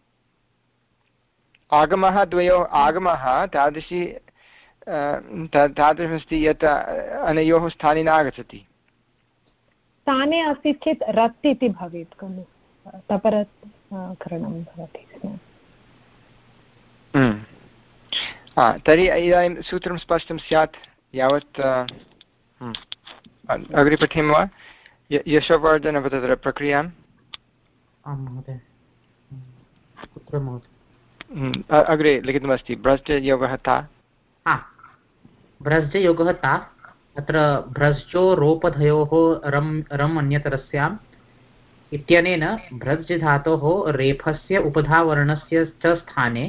आगमः द्वयोः आगमः तादृशी तादृशमस्ति यत् अनयोः स्थाने न आगच्छति स्थाने अस्ति चेत् रत् इति भवेत् खलु तपरत् करणं भवति तर्हि इदानीं सूत्रं स्पष्टं स्यात् यावत् अग्रे पठेम वा यशोवर्धन तत्र प्रक्रियाम् आं महोदय कुत्र महोदय अग्रे लिखितमस्ति भ्रष्टयोगः ता भ्रष्टयोगः ता अत्र भ्रश्चोरोपधयोः रम् रम् अन्यतरस्याम् इत्यनेन भ्रज् धातोः रेफस्य उपधावर्णस्य च स्थाने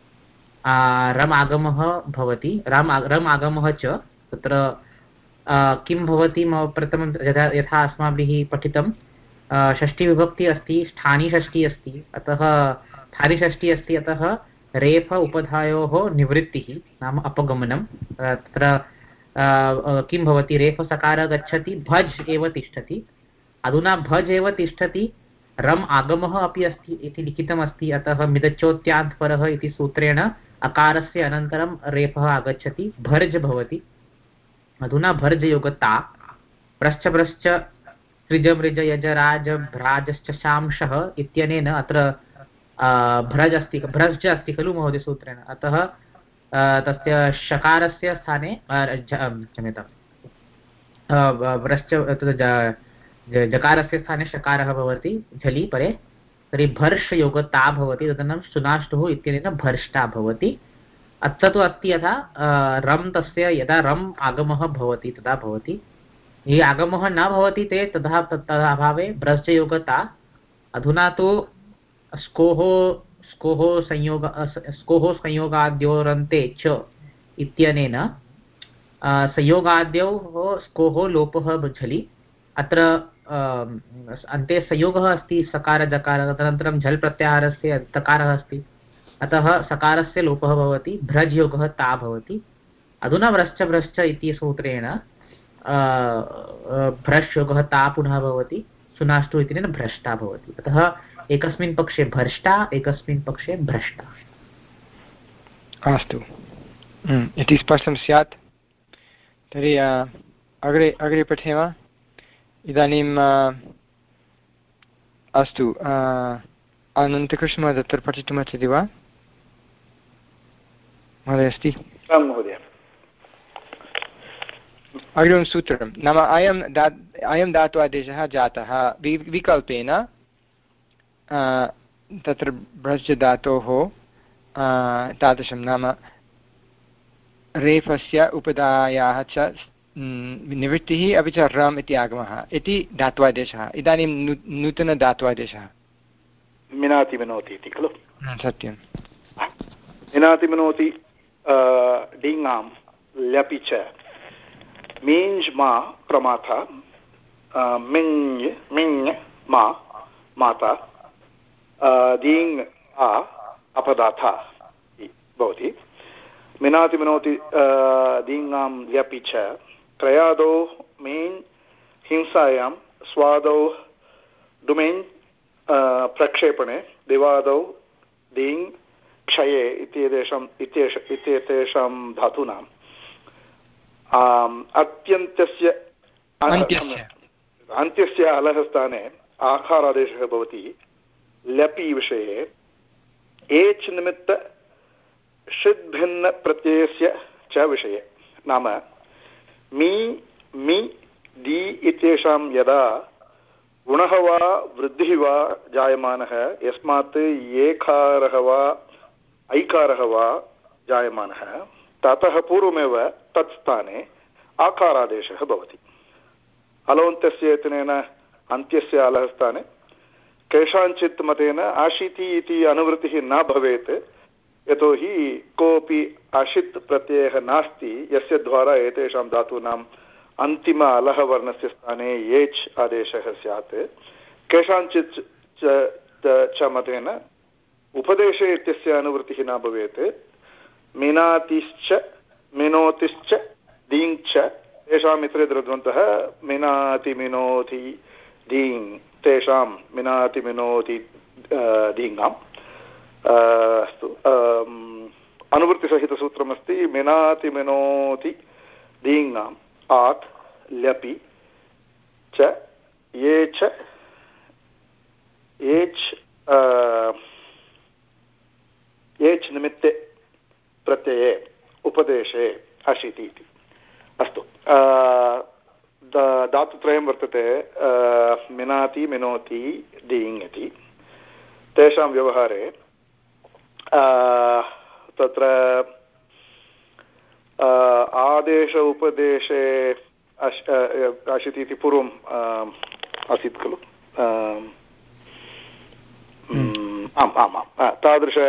रम् आगमः भवति रम् रम् आगमः च तत्र किं भवति प्रथमं यथा यथा अस्माभिः पठितं षष्ठीविभक्ति अस्ति स्थानी षष्ठी अस्ति अतः स्थानी षष्ठी अस्ति अतः रेफ उपधायोः निवृत्तिः नाम अपगमनं तत्र किं भवति रेफ सकारः गच्छति भज् एव तिष्ठति अधुना भज् एव तिष्ठति रम् आगमः अपि अस्ति इति लिखितमस्ति अतः मिदच्योत्यान्तपरः इति सूत्रेण अकारस्य अनन्तरं रेफः आगच्छति भर्ज भवति अधुना भर्जयोगता प्रश्च प्रश्च त्रिज मृज यज राज भ्राजश्च शांशः इत्यनेन अत्र भ्रज अस्ति भ्रज अस्ति खलु महोदय सूत्रेण अतः तस्य शकारस्य स्थाने क्षम्यतां भ्रश्च जकारस्य स्थाने शकारः भवति झलि परे तर्हि भर्षयोगता भवति तदनन्तरं सुनाष्टुः इत्यनेन भर्ष्टा भवति अत्र तु अस्ति यथा रम् तस्य यदा रम् आगमः भवति तदा भवति ये आगमः न भवति ते तदा तदा अभावे भ्रष्टयोगता अधुना तु स्कोः स्कोः संयोग स्कोः संयोगाद्योरन्ते च इत्यनेन संयोगाद्योः स्कोः लोपः झलि अत्र अन्ते संयोगः अस्ति सकार जकार तदनन्तरं झल् प्रत्याहारस्य तकारः अस्ति अतः सकारस्य लोपः भवति भ्रज् योगः ता भवति अधुना भ्रश्च भ्रश्च इति सूत्रेण भ्रश् योगः ता पुनः भवति सुनाष्टु इत्यनेन भ्रष्टा भवति अतः एकस्मिन् पक्षे भ्रष्टा एकस्मिन् पक्षे भ्रष्टा अस्तु इति स्पष्टं स्यात् तर्हि अग्रे अग्रे पठेम इदानीम् अस्तु अनन्तकृष्ण तत्र पठितुमिच्छति वा महोदय अस्ति महोदय अग्रिमं सूत्रं नाम अयं दा अयं धात्वादेशः जातः वि विकल्पेन तत्र भ्रज् धातोः तादृशं नाम रेफस्य उपधायाः च निवृत्तिः अपि च रम् इति आगमः इति धात्वादेशः इदानीं नू नूतनधात्वादेशः मिनाति मिनोति इति खलु सत्यं मिनाति मिनोति डिङां ल्यपि च मिञ् मा प्रमाता मिञ् मिञ् मा माता दीङ् आ अपदाथा भवति मिनाति मिनोति दीङां ल्यपि च त्रयादौ मेन् हिंसायां स्वादौ डुमेन् प्रक्षेपणे दिवादौ दीङ् क्षये इत्येतेषाम् इत्येष इत्येतेषां धातूनाम् अत्यन्तस्य अन्त्यस्य अलः स्थाने आकारादेशः भवति ल्यपि विषये एच् निमित्त षिद्भिन्नप्रत्ययस्य च विषये नाम मी मि दि इत्येषां यदा गुणः वा वृद्धिः वा जायमानः यस्मात् एकारः वा ऐकारः वा जायमानः ततः पूर्वमेव तत् स्थाने आकारादेशः भवति हलोऽन्तस्य इत्यनेन अन्त्यस्य अलः स्थाने केषाञ्चित् मतेन आशीति इति अनुवृत्तिः न भवेत् यतोहि कोऽपि अशित् प्रत्ययः नास्ति यस्य द्वारा एतेषां धातूनाम् अन्तिम अलः वर्णस्य स्थाने एच् आदेशः स्यात्। केषाञ्चित् च मतेन उपदेशे इत्यस्य अनुवृत्तिः न भवेत्। मिनातिश्च मिनोतिश्च दीङ्च तेषाम् इतरे दृढवन्तः मिनाति मिनोति दीङ् तेषां मिनाति मिनोति दीङ्गाम्। अस्तु, अनुवृत्तिसहितसूत्रमस्ति मिनाति मिनोति दीङ्गाम् आत् ल्यपि च ये च एच् एच् निमित्ते प्रत्यये उपदेशे अशिति इति। अस्तु, धातुत्रयं वर्तते मिनाति मिनोति दीङ् इति। तेषां व्यवहारे तत्र आदेश उपदेशे अश् अशिति इति पूर्वम् आसीत् खलु। आम् आम् आम् तादृश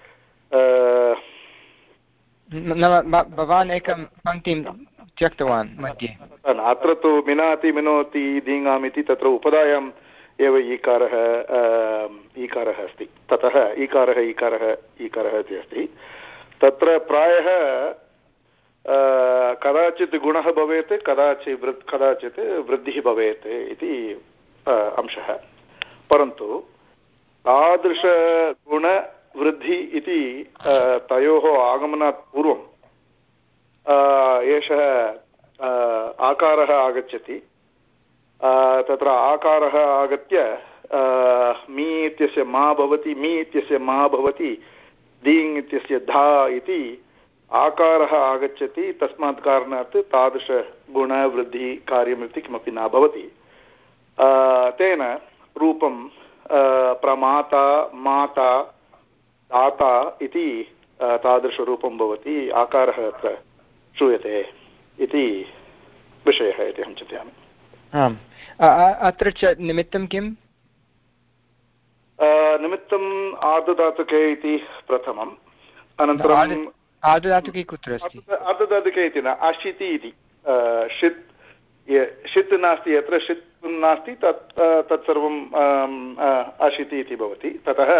भवान् एकं पङ्क्तिं त्यक्तवान् मध्ये। अत्र तु मिनाति मिनोति दीङ्गाम् इति तत्र उपधायाम् एव ईकारः ईकारः अस्ति। ततः ईकारः ईकारः ईकारः इति अस्ति। तत्र प्रायः कदाचित् गुणः भवेत् कदाचित् वृ कदाचित् वृद्धिः भवेत् इति अंशः। परन्तु तादृशगुणवृद्धि इति तयोः आगमनात् पूर्वं एषः आकारः आगच्छति। तत्र आकारः आगत्य मी इत्यस्य मा भवति मी इत्यस्य मा भवति दीङ् इत्यस्य धा इति आकारः आगच्छति। तस्मात् कारणात् तादृशगुणवृद्धिकार्यमिति किमपि न भवति। तेन रूपं प्रमाता माता दाता इति तादृशरूपं भवति। आकारः अत्र श्रूयते इति विषयः इति अहं चिन्तयामि। आम्, अत्र च निमित्तं किम्? निमित्तम् आर्धधातुके इति प्रथमम्। अनन्तरम् आर्धधातुके कुत्र अस्ति? आर्धधातुके इति न अशिति इति। षित् षित् नास्ति, यत्र षित् नास्ति तत् तत्सर्वम् अशिति इति भवति। ततः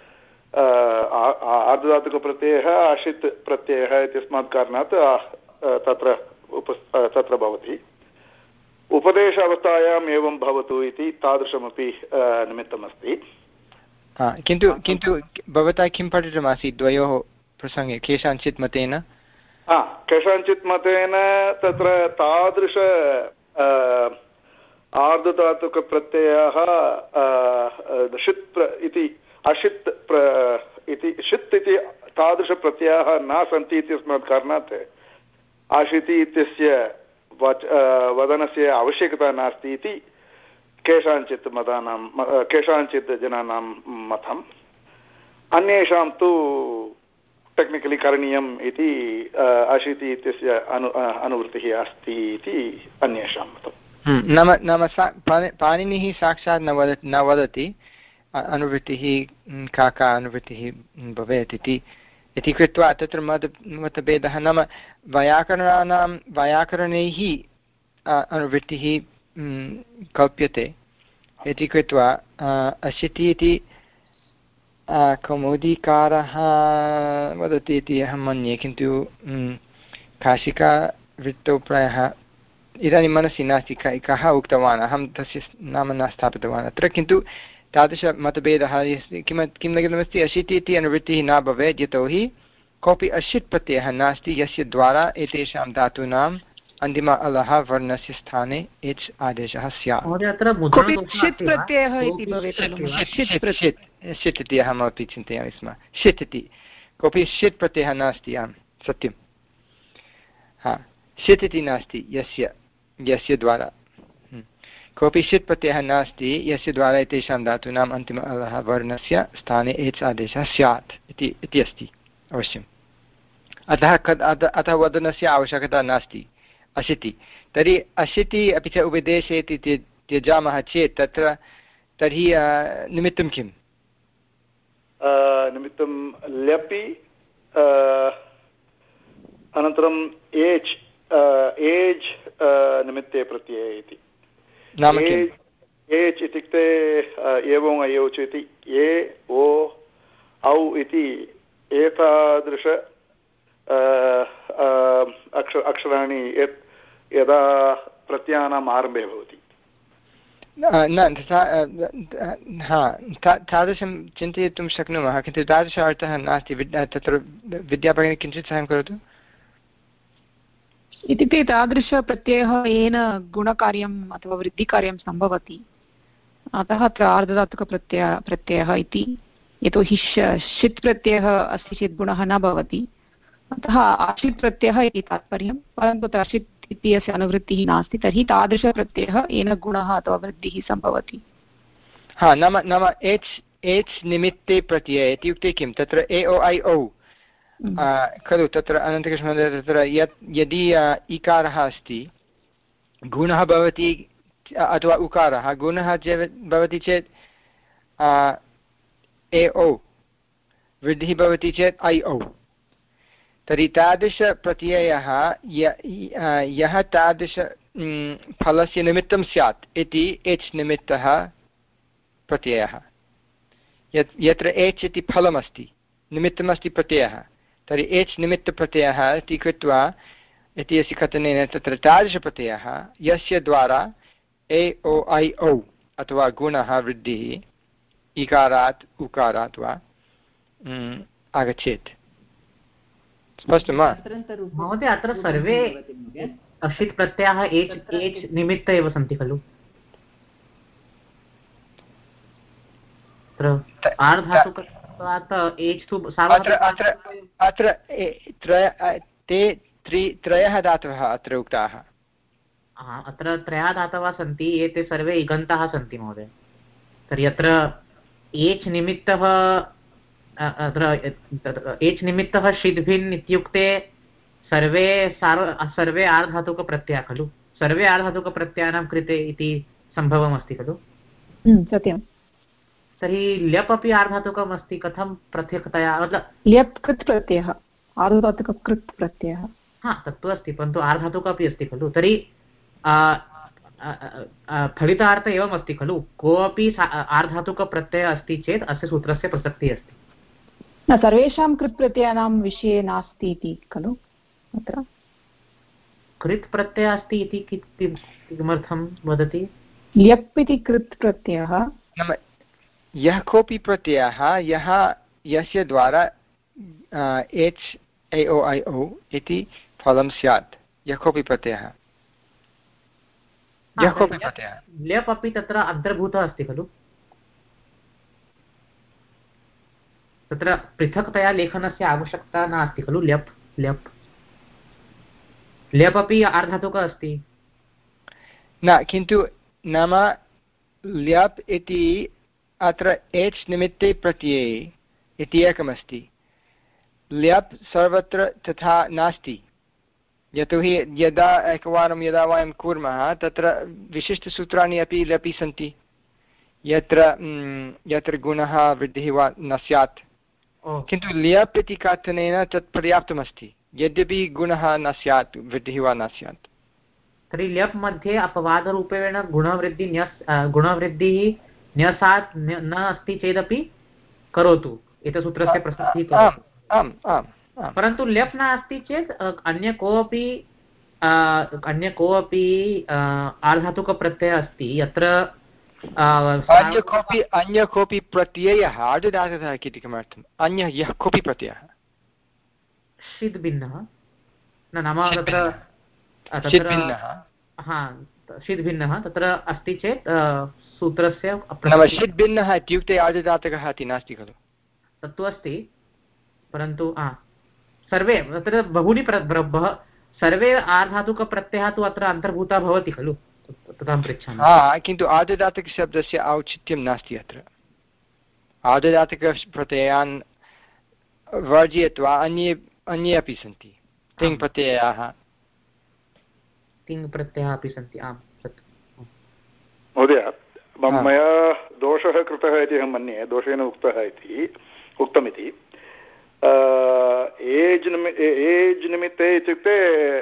आर्धधातुकप्रत्ययः अशित् प्रत्ययः इत्यस्मात् कारणात् तत्र उप तत्र भवति। उपदेशावस्थायाम् एवं भवतु इति तादृशमपि निमित्तमस्ति। किन्तु किन्तु भवता किं पठितमासीत् द्वयोः प्रसङ्गे? केषाञ्चित् मतेन केषाञ्चित् मतेन तत्र तादृश आर्धधातुकप्रत्ययः षित् इति अशित् इति षित् इति तादृशप्रत्ययाः न सन्ति इत्यस्मात् कारणात् आशिति इत्यस्य वच वदनस्य आवश्यकता नास्ति इति केषाञ्चित् मतानां केषाञ्चित् जनानां मतम्। अन्येषां तु टेक्निकलि करणीयम् इति अशिति इत्यस्य अनु अनुवृत्तिः अस्ति इति अन्येषां मतम्। नाम नाम पाणिनिः साक्षात् न वद न वदति अनुवृत्तिः का का अनुवृत्तिः भवेत् इति इति कृत्वा तत्र मत मतभेदः। नाम वैयाकरणानां वैयाकरणैः अनुवृत्तिः कल्प्यते इति कृत्वा अशिति इति कौमुदीकारः वदति इति अहं मन्ये। किन्तु काशिकावृत्तौ प्रायः इदानीं मनसि नास्ति कः उक्तवान्, अहं तस्य नाम न स्थापितवान् अत्र। किन्तु तादृशमतभेदः किम किं लिखितमस्ति? अशिति इति अनुवृत्तिः न भवेत् यतोहि कोऽपि अशित् प्रत्ययः नास्ति यस्य द्वारा एतेषां धातूनाम् अन्तिम अलः वर्णस्य स्थाने एच् आदेशः स्यात्। षित् इति अहमपि चिन्तयामि स्म। षित् इति कोऽपि षित् प्रत्ययः नास्ति। आं सत्यं, हा षित् इति नास्ति यस्य यस्य द्वारा कोऽपि षित् प्रत्ययः नास्ति यस्य द्वारा एतेषां धातूनाम् अन्तिम अलः वर्णस्य स्थाने एच् आदेशः स्यात् इति इति अस्ति अवश्यम्। अतः अतः वदनस्य आवश्यकता नास्ति अशिति। तर्हि अशिति अपि च उपदेशे इति त्यजामः चेत् तत्र तर्हि निमित्तं किम्? निमित्तं ल्यपि अनन्तरम् एज् एज् निमित्ते प्रत्यये इति एज् इत्युक्ते एवम् अयोच् इति ए ओ औ इति एतादृश अक्ष अक्षराणि यदा प्रत्ययानाम् आरम्भे भवति न तथा हा तादृशं चिन्तयितुं शक्नुमः किन्तु तादृश अर्थः नास्ति तत्र विद्याभगिनी किञ्चित् सहायं करोतु इत्युक्ते तादृशप्रत्ययः येन गुणकार्यम् अथवा वृद्धिकार्यं सम्भवति अतः अत्र आर्धधातुकप्रत्यय प्रत्ययः इति यतोहि षित् प्रत्ययः अस्ति चेत् गुणः न भवति अतः आशित् प्रत्ययः इति तात्पर्यं परन्तु तर्षित् इत्यस्य अनुवृत्तिः नास्ति तर्हि तादृशप्रत्ययः येन गुणः अथवा वृद्धिः सम्भवति हा नाम नाम एच् एच् निमित्ते प्रत्यये इत्युक्ते किं तत्र ए ओ ऐ ओ खलु तत्र अनन्तकृष्णमहोदय तत्र यत् यदि इकारः अस्ति गुणः भवति अथवा उकारः गुणः भवति चेत् ए ओ वृद्धिः भवति चेत् ऐ ओ तर्हि तादृशप्रत्ययः यः तादृश फलस्य निमित्तं स्यात् इति एच् निमित्तः प्रत्ययः यत् यत्र एच् इति फलमस्ति निमित्तमस्ति प्रत्ययः तर्हि एच् निमित्तप्रत्ययः इति कृत्वा इति अस्य कथनेन तत्र तादृशप्रत्ययः यस्य द्वारा ए ओ ऐ ओ अथवा गुणः वृद्धिः इकारात् उकारात् वा आगच्छेत् स्पष्टं वा महोदय अत्र सर्वे अशित् प्रत्ययाः एच् एच् निमित्त एव सन्ति खलु अत्र ते त्रयः धातवः अत्र उक्ताः अत्र त्रयः धातवः सन्ति एते सर्वे इगन्ताः सन्ति महोदय तर्हि अत्र एच् निमित्तः अत्र एच् निमित्तः षिद्भिन् इत्युक्ते सर्वे सर्वे आर्धातुकप्रत्ययाः खलु सर्वे आर्धातुकप्रत्ययानां कृते इति सम्भवमस्ति खलु सत्यं तर्हि ल्यप् अपि आर्धातुकम् अस्ति कथं पृथक्तया ल्यप् कृत् प्रत्ययः आर्धातुककृत् प्रत्ययः हा तत्तु अस्ति परन्तु आर्धातुक अपि अस्ति खलु तर्हि फलितार्थ एवम् अस्ति खलु कोऽपि आर्धातुकप्रत्ययः अस्ति चेत् अस्य सूत्रस्य प्रसक्तिः अस्ति न सर्वेषां कृत् प्रत्ययानां विषये नास्ति इति खलु अत्र कृत् प्रत्ययः अस्ति इति किमर्थं वदति ल्यप् इति कृत् प्रत्ययः नाम यः कोऽपि प्रत्ययः यः यस्य द्वारा एच् ऐ ओ ऐ ओ इति फलं स्यात् यः कोऽपि प्रत्ययः यः कोऽपि प्रत्ययः ल्यप् अपि तत्र अन्तर्भूतः अस्ति खलु तत्र पृथक्तया लेखनस्य आवश्यकता नास्ति खलु ल्यप् ल्यप् ल्यप् अपि आर्धातुकः अस्ति न किन्तु नाम ल्यप् इति अत्र एच् निमित्ते प्रत्यये इति एकमस्ति ल्यप् सर्वत्र तथा नास्ति यतोहि यदा एकवारं यदा वयं कुर्मः तत्र विशिष्टसूत्राणि अपि ल्यपि सन्ति यत्र यत्र गुणः वृद्धिः वा न स्यात् किन्तु ल्यप् इति कथनेन तत् पर्याप्तमस्ति यद्यपि गुणः न स्यात् वृद्धिः वा न स्यात् तर्हि ल्यप् मध्ये अपवादरूपेण गुणवृद्धि न्यस् गुणवृद्धिः न्यसात् न अस्ति चेदपि करोतु एतत् सूत्रस्य प्रसक्तिः आम् आम् परन्तु ल्यप् नास्ति चेत् अन्य कोऽपि अन्य कोऽपि आर्धातुकप्रत्ययः अस्ति यत्र अन्य कोऽपि अन्य कोऽपि प्रत्ययः आर्धधातुकः इति किमर्थम् अन्यः यः कोऽपि प्रत्ययः षिद् भिन्नः न नाम तत्र हा षिद् भिन्नः तत्र अस्ति चेत् सूत्रस्य नाम षिद् भिन्नः इत्युक्ते आर्धधातुकः इति नास्ति खलु तत्तु अस्ति परन्तु सर्वे तत्र बहूनि सर्वे आर्धातुकप्रत्ययः तु अत्र अन्तर्भूतः भवति खलु तथा पृच्छामि हा किन्तु आर्धधातुकशब्दस्य औचित्यं नास्ति अत्र आर्धधातुकप्रत्ययान् वर्जयित्वा अन्ये अन्ये अपि सन्ति तिङ् प्रत्ययाः तिङ् प्रत्ययाः अपि सन्ति आम् सत्यं महोदय मया दोषः कृतः इति अहं मन्ये दोषेण उक्तः इति उक्तमिति एज् निमि एज् निमित्ते इत्युक्ते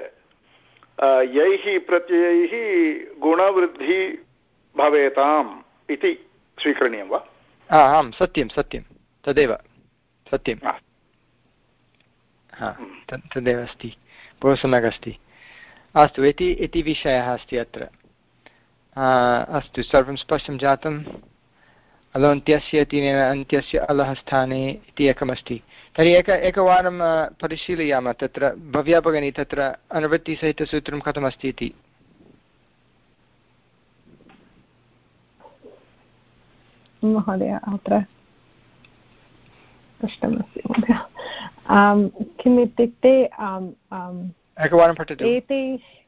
यैः प्रत्ययैः गुणवृद्धिः भवेताम् इति स्वीकरणीयं वा? आम् सत्यं सत्यं तदेव सत्यं हा तदेव अस्ति बहु सम्यक् अस्ति अस्तु इति इति विषयः अस्ति अत्र अस्तु सर्वं स्पष्टं जातम् अलोन्त्यस्य अतिनेन अन्त्यस्य अलः स्थाने इति एकमस्ति तर्हि एक एकवारं परिशीलयामः तत्र भव्या भगिनी तत्र अनुवृत्तिसहितसूत्रं कथमस्ति इति महोदय अत्र स्पष्टमस्ति महोदय किम् इत्युक्ते एकवारं पठतु एते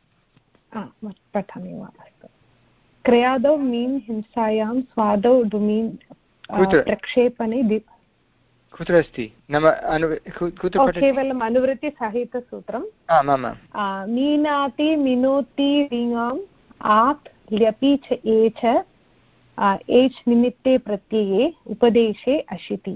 पठामि वा अस्तु क्रियादौ मीन् हिंसायां स्वादौ डुमीन् प्रक्षेपणे कुत्र अस्ति नाम केवलम् अनुवृत्तिसहितसूत्रं मीनाति मिनोति ङाम् आत् ल्यपि च ए च एच् निमित्ते प्रत्यये उपदेशे अशिति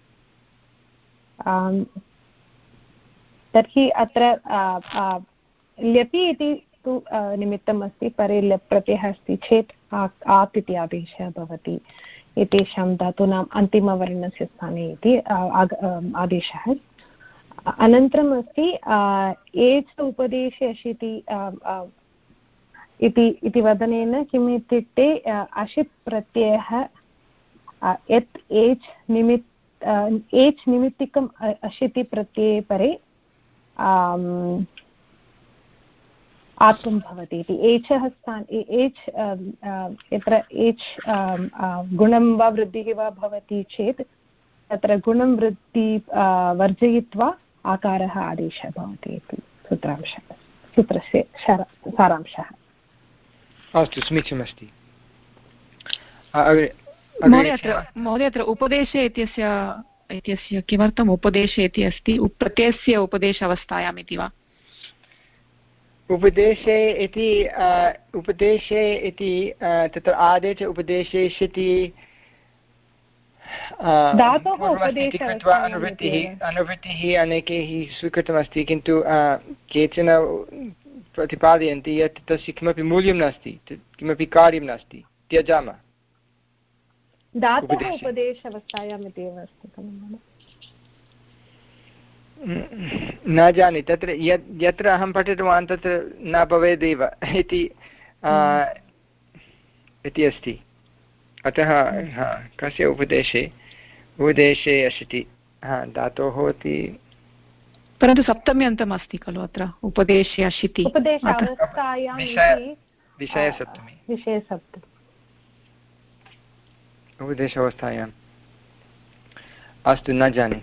तर्हि अत्र ल्यपि इति तु निमित्तम् अस्ति परे ल्यप् प्रत्ययः अस्ति चेत् आत् इति आदेशः भवति एतेषां धातूनाम् अन्तिमवर्णस्य स्थाने इति आदेशः अनन्तरम् अस्ति एच् उपदेशे अशिति इति वदनेन किम् इत्युक्ते अशित् प्रत्ययः यत् एच् निमित् एच् निमित्तिकम् अशिति प्रत्यये परे आत्मं भवति इति एचः स्थाने एच् यत्र एच् गुणं वा वृद्धिः वा भवति चेत् तत्र गुणं वृद्धि वर्जयित्वा आकारः आदेशः भवति इति सूत्रांशः सूत्रस्य सारांशः अस्तु समीचीनमस्ति महोदय अत्र उपदेशे इत्यस्य इत्यस्य किमर्थम् उपदेशे इति अस्ति प्रत्ययस्य उपदेश अवस्थायाम् इति वा उपदेशे इति उपदेशे इति तत्र आदेश उपदेशे शिति अनुवृत्तिः अनुवृत्तिः अनेकैः स्वीकृतमस्ति किन्तु केचन प्रतिपादयन्ति यत् तस्य किमपि मूल्यं नास्ति किमपि कार्यं नास्ति त्यजामः धातुः उपदेशावस्थायाम् इति एव अस्ति खलु न जाने तत्र यत् यत्र अहं पठितवान् तत्र न भवेदेव इति इति अस्ति अतः कस्य उपदेशे उपदेशे अशिति हा धातोः इति परन्तु सप्तम्यन्तम् अस्ति खलु अत्र उपदेशे अशिति विषयसप्तमी विषयसप्तमी उपदेशावस्थायाम् अस्तु न जाने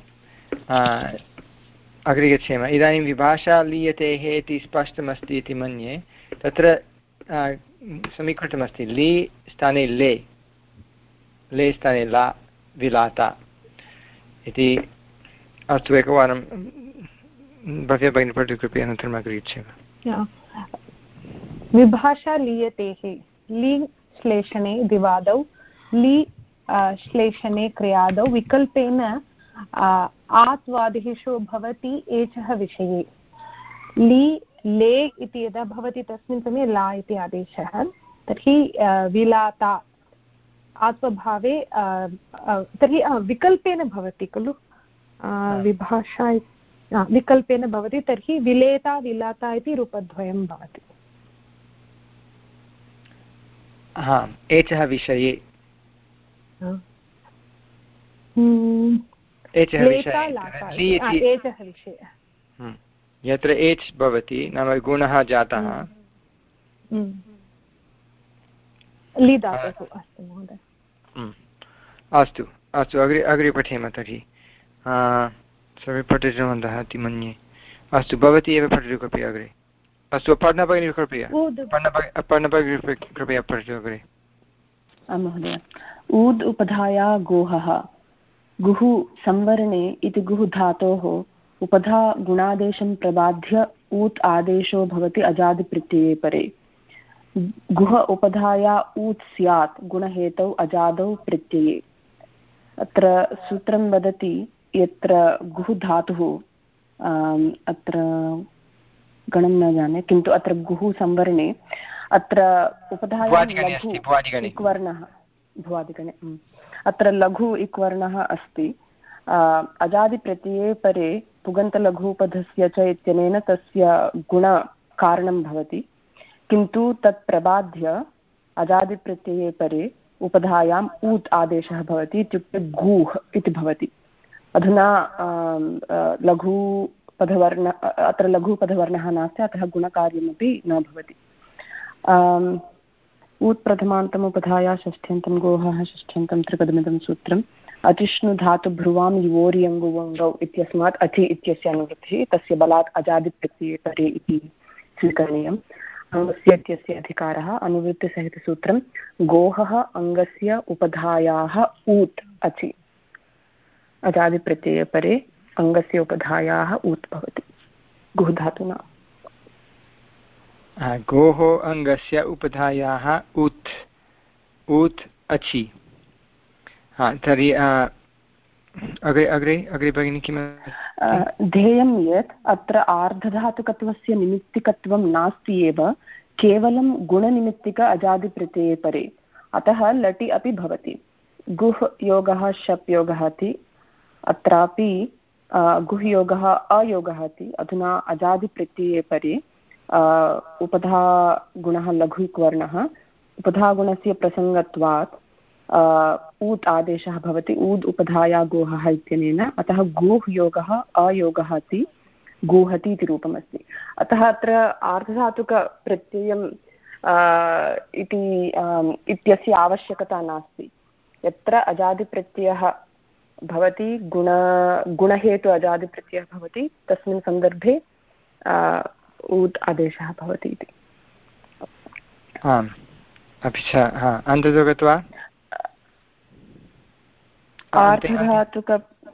अग्रे गच्छेम इदानीं विभाषा लीयतेः इति स्पष्टमस्ति इति मन्ये तत्र समीकृतमस्ति ली स्थाने ले ले स्थाने ला विलाता इति अस्तु एकवारं भव्या भगिनी पठतु कृपया अनन्तरम् अग्रे गच्छेम विभाषा लीयतेः ली श्लेषणे दिवादौ ली श्लेषणे क्रियादौ विकल्पेन आत्वादिषु भवति एचः विषये ली ले इति यदा भवति तस्मिन् समये ला इति आदेशः तर्हि विलाता आत्वभावे तर्हि विकल्पेन भवति खलु विभाषा विकल्पेन भवति तर्हि विलेता विलाता इति रूपद्वयं भवति हा एचः विषये यत्र एच् भवति नाम गुणः जातः अस्तु अस्तु अग्रे अग्रे पठेम तर्हि सर्वे पठितवन्तः इति मन्ये अस्तु भवती एव पठतु कृपया अग्रे अस्तु पर्णभगिनी कृपया पर्णभगिनी कृपया पठतु अग्रे महोदय ऊद् उपधाया गोहः गुः संवरणे इति गुः धातोः उपधा गुणादेशं प्रबाध्य ऊत् आदेशो भवति अजादिप्रत्यये परे गुह उपधाया ऊत् स्यात् गुणहेतौ अजादौ प्रत्यये अत्र सूत्रं वदति यत्र गुः धातुः अत्र गणं न जाने, किन्तु अत्र गुः संवरणे अत्र उपधायां लघु इक्वर्णः भुवादिगणे अत्र लघु इक्वर्णः अस्ति। अजादिप्रत्यये परे पुगन्तलघूपधस्य च इत्यनेन तस्य गुणकारणं भवति, किन्तु तत् प्रबाध्य अजादिप्रत्यये परे उपधायाम् ऊत् आदेशः भवति, इत्युक्ते गूः इति भवति। अधुना लघुपधवर्ण अत्र लघुपधवर्णः नास्ति, अतः गुणकार्यमपि न भवति। ऊत् प्रथमान्तमुपधाया षष्ठ्यन्तं गोहः षष्ठ्यन्तं त्रिपदमिदं सूत्रम् अतिष्णुधातुभ्रुवां युवोर्यङ्गुवङ्गौ इत्यस्मात् अति इत्यस्य अनुवृत्तिः तस्य बलात् अजादिप्रत्यये परे इति स्वीकरणीयम्। अङ्गस्य इत्यस्य अधिकारः अनुवृत्तिसहितसूत्रं गोहः अङ्गस्य उपधायाः ऊत् अचि अजादिप्रत्यये परे अङ्गस्य उपधायाः ऊत् भवति गुः धातुना। गोः अङ्गस्य उपधायाः ऊत् ऊत् अचि। हा तर्हि अग्रे अग्रे अग्रे भगिनी किम् ध्येयं यत् अत्र आर्धधातुकत्वस्य निमित्तिकत्वं नास्ति एव, केवलं गुणनिमित्तिक अजादिप्रत्यये परे, अतः लटि अपि भवति। गुह् योगः शप् योगः इति, अत्रापि गुह् योगः अयोगः इति। अधुना अजादिप्रत्यये परे उपधा गुणः लघुक्वर्णः, उपधागुणस्य प्रसङ्गत्वात् ऊत् आदेशः भवति ऊद् उपधाया गोहः इत्यनेन, अतः गोः योगः अयोगः इति गोहति इति रूपमस्ति। अतः अत्र आर्धधातुकप्रत्ययम् इति इत्यस्य आवश्यकता नास्ति। यत्र अजादिप्रत्ययः भवति गुण गुणहेतु अजादिप्रत्ययः भवति तस्मिन् सन्दर्भे ऊत् आदेशः भवति इति। आम् अपि च अन्ततो गत्वा आर्धधातुक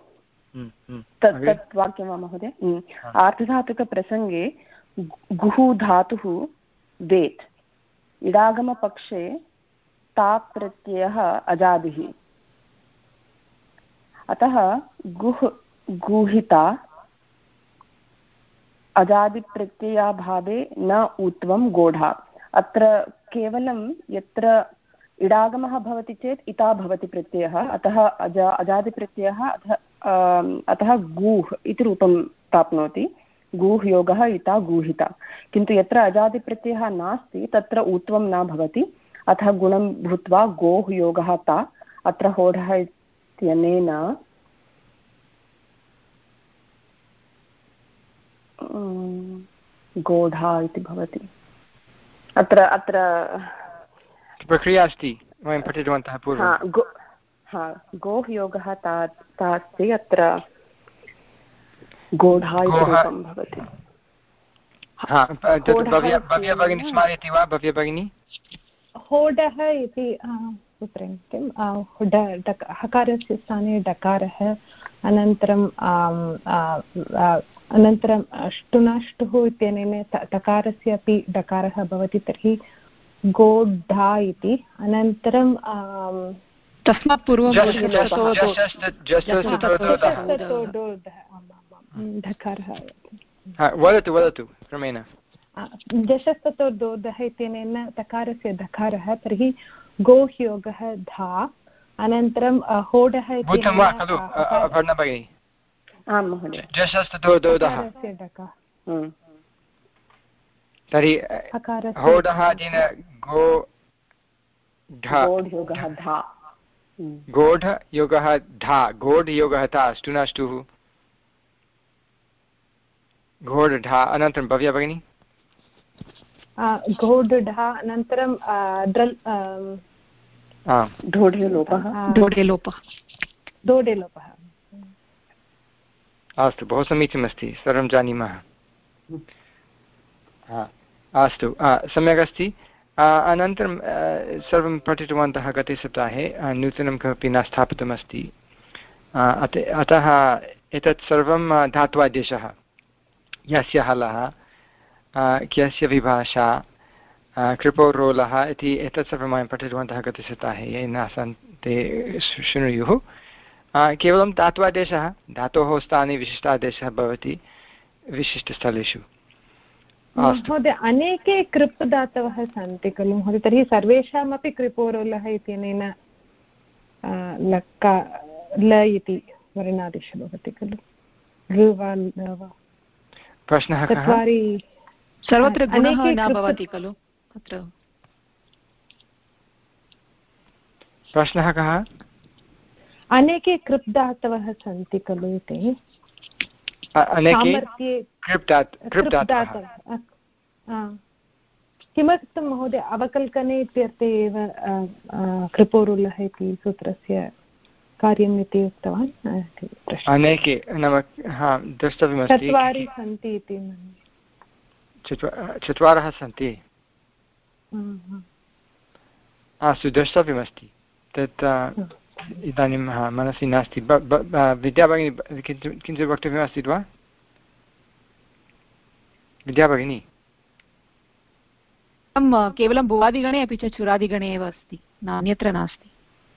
तत् वाक्यं वा महोदय? आर्धधातुकप्रसङ्गे गुः धातुः वेत्, इडागमपक्षे ताप् प्रत्ययः अजादिः, अतः गुः गूहिता अजादिप्रत्ययाभावे न ऊत्वं गोढा। अत्र केवलं यत्र इडागमः भवति चेत् इता भवति प्रत्ययः, अतः अजा अजादिप्रत्ययः अतः गूह् इति रूपं प्राप्नोति, गूह् योगः इता गूहिता। किन्तु यत्र अजादिप्रत्ययः नास्ति तत्र ऊत्वं न भवति, अतः गुणं भूत्वा गोः योगः ता, अत्र होढः इत्यनेन गोढा इति भवति। अत्र अत्र प्रक्रिया अस्ति, वयं पठितवन्तः पूर्वं। गो हा गोः योगः ता अस्ति, अत्र गोढा इति रूपं भवति। भव्या भगिनी स्मरति वा? भव्या भगिनी होडः इति सूत्रं किं हकारस्य स्थाने डकारः, अनन्तरं अनन्तरं ष्टुनाष्टुः इत्यनेन तकारस्य अपि डकारः भवति, तर्हि गोढा इति। अनन्तरं तस्मात् पूर्वं वदतु वदतु क्रमेण। जशस्ततोर्दोदः इत्यनेन तकारस्य धकारः, तर्हि गोः योगः धा, अनन्तरं होडः तर्हि होडः गो गोढ योगः धा, गोढ योगः धा, अष्टुनाष्टुः घोढा। अनन्तरं भव्या भगिनी घोढा, अनन्तरं दोढेलोपः। अस्तु, बहु समीचीनमस्ति, सर्वं जानीमः। अस्तु, सम्यक् अस्ति। अनन्तरं सर्वं पठितवन्तः गते सप्ताहे, नूतनं किमपि न स्थापितमस्ति, अतः एतत् सर्वं धात्वादेशः, यस्य हलः, क्यस्य विभाषा, कृपोरोलः इति एतत् सर्वं वयं पठितवन्तः गते सप्ताहे। ये न आसन् ते शृणुयुः। केवलं धात्वादेशः, धातोः स्थाने विशिष्टादेशः भवति विशिष्टस्थलेषु। महोदय अनेके कृप् धातवः सन्ति खलु महोदय, तर्हि सर्वेषामपि कृपोरोलः इत्यनेन लका ल इति वर्णादेशः भवति खलु। ऋ वा ल वा प्रश्नः चत्वारि सर्वत्र गुणः न भवति खलु अत्र। प्रश्नः कः? अनेके कृप् धातवः सन्ति खलु इति। किमर्थं महोदय अवकल्पने इत्यर्थे एव कृपोरुलः इति सूत्रस्य कार्यम् इति उक्तवान्? अनेके नाम द्रष्टव्यमस्ति, चत्वारि सन्ति इति। चत्वारः सन्ति, अस्तु द्रष्टव्यमस्ति तत् इदानीं मनसि नास्ति। विद्या भगिनी किञ्चित् वक्तव्यमस्ति वा? विद्या भगिनी केवलं भुवादिगणे अपि च चुरादिगणे एव अस्ति, अन्यत्र नास्ति।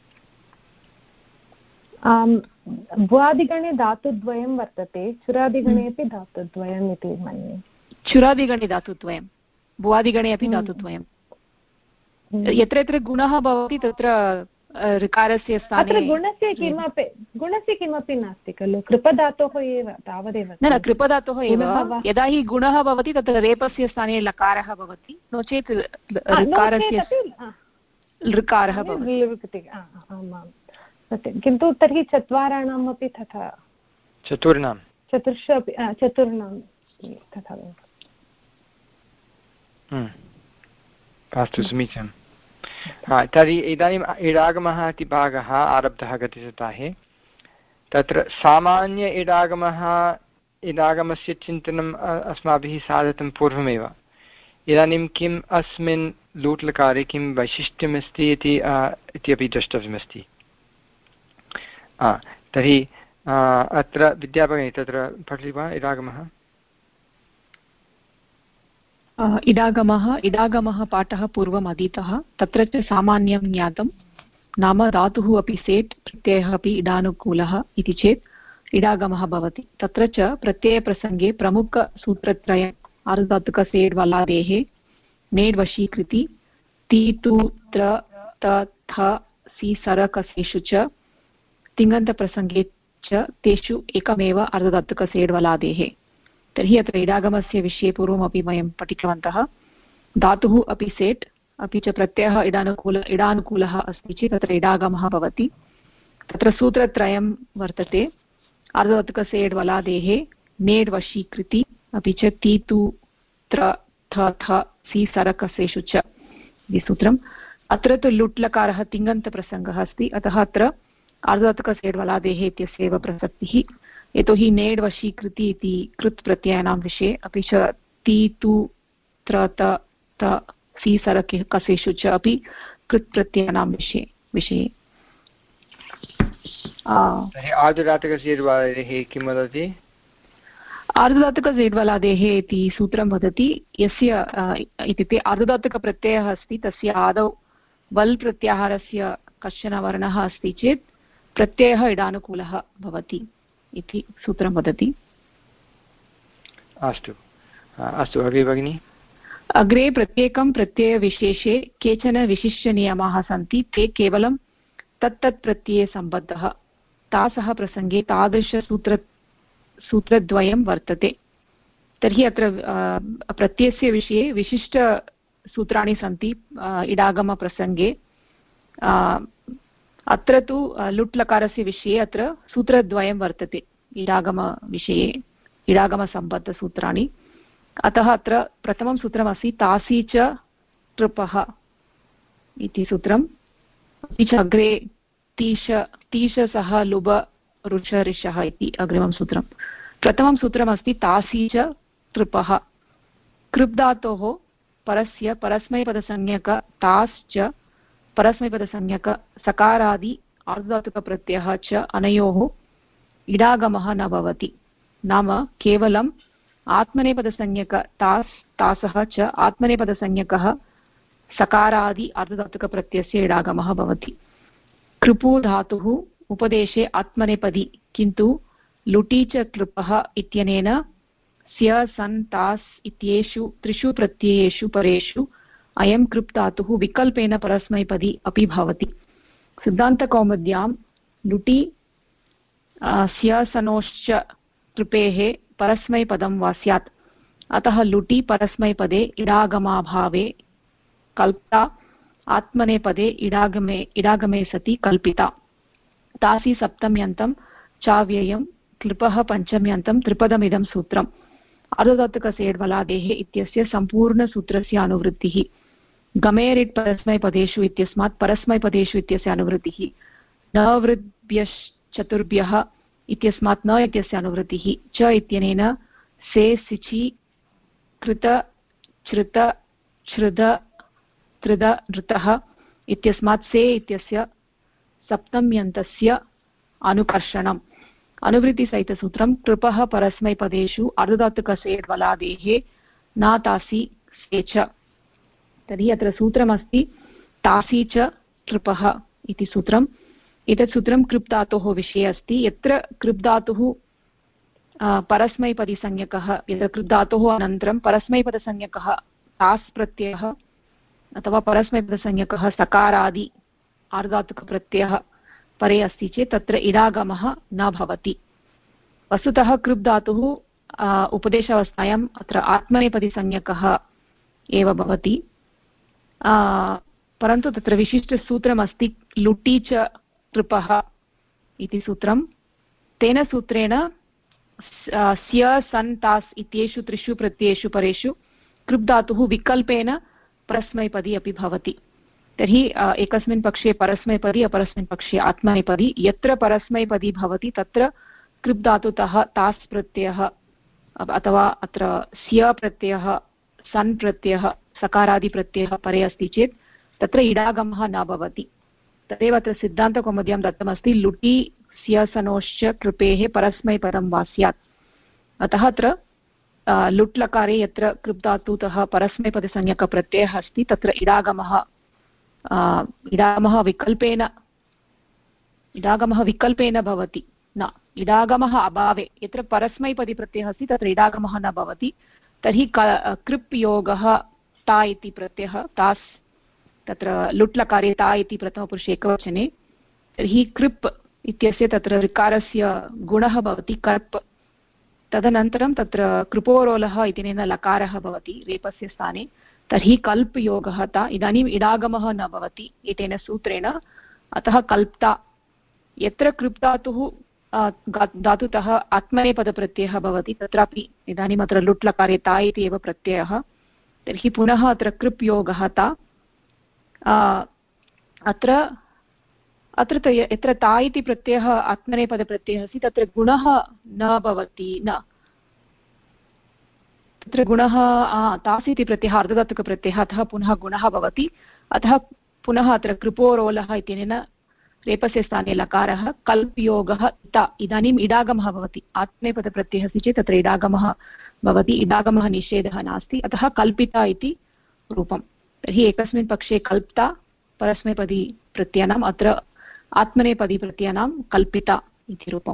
भुवादिगणे धातुद्वयं वर्तते, चुरादिगणे अपि धातुद्वयम् इति मन्ये। चुरादिगणे धातुद्वयं, भुवादिगणे अपि धातुद्वयं। यत्र यत्र गुणः भवति तत्र ऋकारस्य स्थाने गुणस्य किमपि गुणस्य किमपि नास्ति खलु, कृपधातोः एव तावदेव। न न कृपधातोः एव, यदा हि गुणः भवति तत्र रेपस्य स्थाने लकारः भवति, नो चेत् ऋकारस्य ऋकारः भवति। सत्यं, किन्तु तर्हि चत्वाराणाम् अपि तथा, चतुर्णां चतुर्षु अपि चतुर्णां तथा भवति। अस्तु समीचीनं। हा तर्हि इदानीम् इडागमः इति भागः आरब्धः गतसप्ताहे। तत्र सामान्य इडागमः इडागमस्य चिन्तनम् अस्माभिः साधितं पूर्वमेव। इदानीं किम् अस्मिन् लूट्लकारे किं वैशिष्ट्यमस्ति इति इत्यपि द्रष्टव्यमस्ति। तर्हि अत्र विद्याभगिनी तत्र पठति वा इडागमः? इडागमः इडागमः पाठः पूर्वम् अधीतः, तत्र च सामान्यं ज्ञातं, नाम धातुः अपि सेट् प्रत्ययः अपि इडानुकूलः इति चेत् इडागमः भवति। तत्र च प्रत्ययप्रसङ्गे प्रमुखसूत्रत्रयम् आर्धधातुकसेड् वलादेः नेड् वशीकृति ति तु त्र त थ सि सरकसेषु च तिङन्तप्रसङ्गे च तेषु एकमेव अर्धधातुकसेड् वलादेः। तर्हि अत्र इडागमस्य विषये पूर्वमपि वयं पठितवन्तः। धातुः अपि सेट् अपि च प्रत्ययः इडानुकूल इडानुकूलः अस्ति चेत् तत्र इडागमः भवति। तत्र सूत्रत्रयं वर्तते, अर्धधातुकसेड् वलादेः नेड् वशीकृति अपि च ति तु त्र थ थ सि सरकसेषु च इति सूत्रम्। अत्र तु लुट्लकारः तिङन्तप्रसङ्गः अस्ति, अतः अत्र अर्धधातुकसेड् वलादेः इत्यस्य एव प्रसक्तिः। यतोहि नेड् वशीकृति इति कृत् प्रत्ययानां विषये अपि च ति तु त्र त त सि सरकसेषु च अपि कृत् प्रत्ययानां विषये विषये आर्धधातुकसेड् वलादेः किं वदति? आर्धधातुकसेड् वलादेः इति सूत्रं वदति, यस्य इत्युक्ते आर्धधातुकप्रत्ययः अस्ति, तस्य आदौ वल् प्रत्याहारस्य कश्चन वर्णः अस्ति चेत् प्रत्ययः इडानुकूलः भवति इति सूत्रं वदति। अस्तु अस्तु अग्रे भगिनि। अग्रे प्रत्येकं प्रत्ययविशेषे केचन विशिष्टनियमाः सन्ति, ते केवलं तत्तत् प्रत्यये सम्बद्धः। तासः प्रसङ्गे तादृशसूत्र सूत्रद्वयं वर्तते। तर्हि अत्र प्रत्ययस्य विषये विशिष्टसूत्राणि सन्ति इडागमप्रसङ्गे। अत्र तु लुट्लकारस्य विषये अत्र सूत्रद्वयं वर्तते इडागमविषये, इडागमसम्बद्धसूत्राणि। अतः अत्र प्रथमं सूत्रमस्ति तासी च तृपः इति सूत्रम्। अपि च अग्रे तीश तीशसः लुब रुचरिषः इति अग्रिमं सूत्रं। प्रथमं सूत्रमस्ति तासी च तृपः। कृप् धातोः परस्य परस्मैपदसंज्ञक ताश्च परस्मैपदसंज्ञक सकारादि आर्धधातुकप्रत्ययः च अनयोः इडागमः न भवति। नाम केवलम् आत्मनेपदसंज्ञक तास् तासः च आत्मनेपदसंज्ञकः सकारादि अर्धधातुकप्रत्ययस्य इडागमः भवति। कृपु धातुः उपदेशे आत्मनेपदी किन्तु लुटि च कृपः इत्यनेन स्य सन् तास् इत्येषु त्रिषु प्रत्ययेषु परेषु अयं कृप् धातुः विकल्पेन परस्मैपदी अपि भवति। सिद्धान्तकौमुद्यां लुटि स्य सनोश्च कृपेः परस्मैपदं वा स्यात्। अतः लुटि परस्मैपदे इडागमाभावे कल्पिता, आत्मनेपदे इडागमे इडागमे सति कल्पिता। तासि सप्तम्यन्तं चाव्ययं क्लिपः पञ्चम्यन्तं त्रिपदमिदं सूत्रम्। अर्धधातुकसेड्वलादेः इत्यस्य सम्पूर्णसूत्रस्य अनुवृत्तिः। गमेरिट् परस्मैपदेषु इत्यस्मात् परस्मैपदेषु इत्यस्य अनुवृत्तिः। न वृद्भ्यश्चतुर्भ्यः इत्यस्मात् न इत्यस्य अनुवृत्तिः। च इत्यनेन से सिचि कृत छृत छृद त्रिद नृतः इत्यस्मात् से इत्यस्य सप्तम्यन्तस्य अनुकर्षणम्। अनुवृत्तिसहितसूत्रं कृपः परस्मैपदेषु अर्धधातुकसेड्वलादेः न तासि से च। तर्हि अत्र सूत्रमस्ति तासि च कृपः इति सूत्रम्। एतत् सूत्रं कृप् धातोः विषये अस्ति। यत्र कृप् धातुः परस्मैपदीसंज्ञकः, यत्र कृप् धातोः अनन्तरं परस्मैपदसंज्ञकः तास् प्रत्ययः अथवा परस्मैपदसंज्ञकः सकारादि आर्धातुकप्रत्ययः परे अस्ति चेत् तत्र इडागमः न भवति। वस्तुतः कृप् धातुः उपदेशावस्थायाम् अत्र आत्मनेपदीसंज्ञकः एव भवति, परन्तु तत्र विशिष्टसूत्रमस्ति लुटि च कृपः इति सूत्रं। तेन सूत्रेण स्य सन् तास् इत्येषु त्रिषु प्रत्ययेषु परेषु कृप् धातुः विकल्पेन परस्मैपदी अपि भवति। तर्हि एकस्मिन् पक्षे परस्मैपदी, अपरस्मिन् पक्षे आत्मनेपदी। यत्र परस्मैपदी भवति तत्र कृप् धातुतः तास् प्रत्ययः अथवा अत्र स्य प्रत्ययः, सन् प्रत्ययः, सकारादिप्रत्ययः परे अस्ति चेत् तत्र इडागमः न भवति। तदेव अत्र सिद्धान्तकौमुद्यां दत्तमस्ति लुटि स्य सनोश्च कृपेः परस्मैपदं वा स्यात्। अतः अत्र लुट् लकारे यत्र कृप् धातुतः परस्मैपदसंज्ञकप्रत्ययः अस्ति तत्र इडागमः इडागमः विकल्पेन इडागमः विकल्पेन भवति, न इडागमः अभावे। यत्र परस्मैपदीप्रत्ययः अस्ति तत्र इडागमः न भवति। तर्हि कृप् योगः ता इति प्रत्ययः, तास् तत्र लुट् लकारे ता इति प्रथमपुरुषे एकवचने। तर्हि कृप् इत्यस्य तत्र ऋकारस्य गुणः भवति कर्प्। तदनन्तरं तत्र कृपोरोलः इत्यनेन लकारः भवति रेपस्य स्थाने। तर्हि कल्प् योगः ता, इदानीम् इडागमः न भवति एतेन सूत्रेण। अतः कल्प्ता। यत्र कृप् धातुः धातुतः आत्मनेपदप्रत्ययः भवति तत्रापि इदानीम् अत्र लुट् लकारे ता इति एव प्रत्ययः। तर्हि पुनः अत्र कृप् योगः ता। अत्र अत्र यत्र ता इति प्रत्ययः आत्मनेपदप्रत्ययः अस्ति तत्र गुणः न भवति, न तत्र गुणः तास् इति प्रत्ययः अर्धधातुकप्रत्ययः, अतः पुनः गुणः भवति। अतः पुनः अत्र कृपोरोलः इत्यनेन रेपस्य स्थाने लकारः। कल्प् योगः ता, इदानीम् इडागमः भवति। आत्मनेपदप्रत्ययः अस्ति चेत् तत्र इडागमः भवति, इडागमः निषेधः नास्ति, अतः कल्पिता इति रूपं। तर्हि एकस्मिन् पक्षे कल्प्ता परस्मैपदी प्रत्ययानाम्, अत्र आत्मनेपदी प्रत्ययानां कल्पिता इति रूपम्।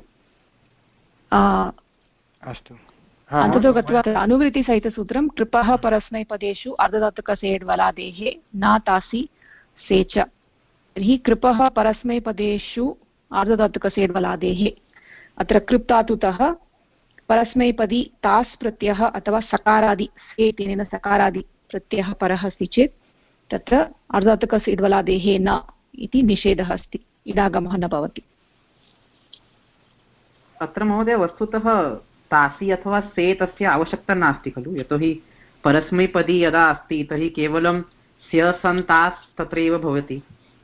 अस्तु, अन्ततो गत्वा अनुवृत्तिसहितसूत्रं कृपः परस्मैपदेषु अर्धधातुकसेड्वलादेः न तासि से च। तर्हि कृपः परस्मैपदेषु अर्धधातुकसेड्वलादेः, अत्र कृप् धातुतः परस्मैपदी तास् प्रत्ययः अथवा सकारादि से इत्यनेन सकारादि प्रत्ययः परः अस्ति चेत् तत्र अर्धधातुकसेड्वलादेः न इति निषेधः अस्ति, इडागमः न भवति। अत्र महोदय वस्तुतः तासि अथवा से तस्य आवश्यकता नास्ति खलु, यतोहि परस्मैपदी यदा अस्ति तर्हि केवलं स्य सन् तास् तत्रैव भवति।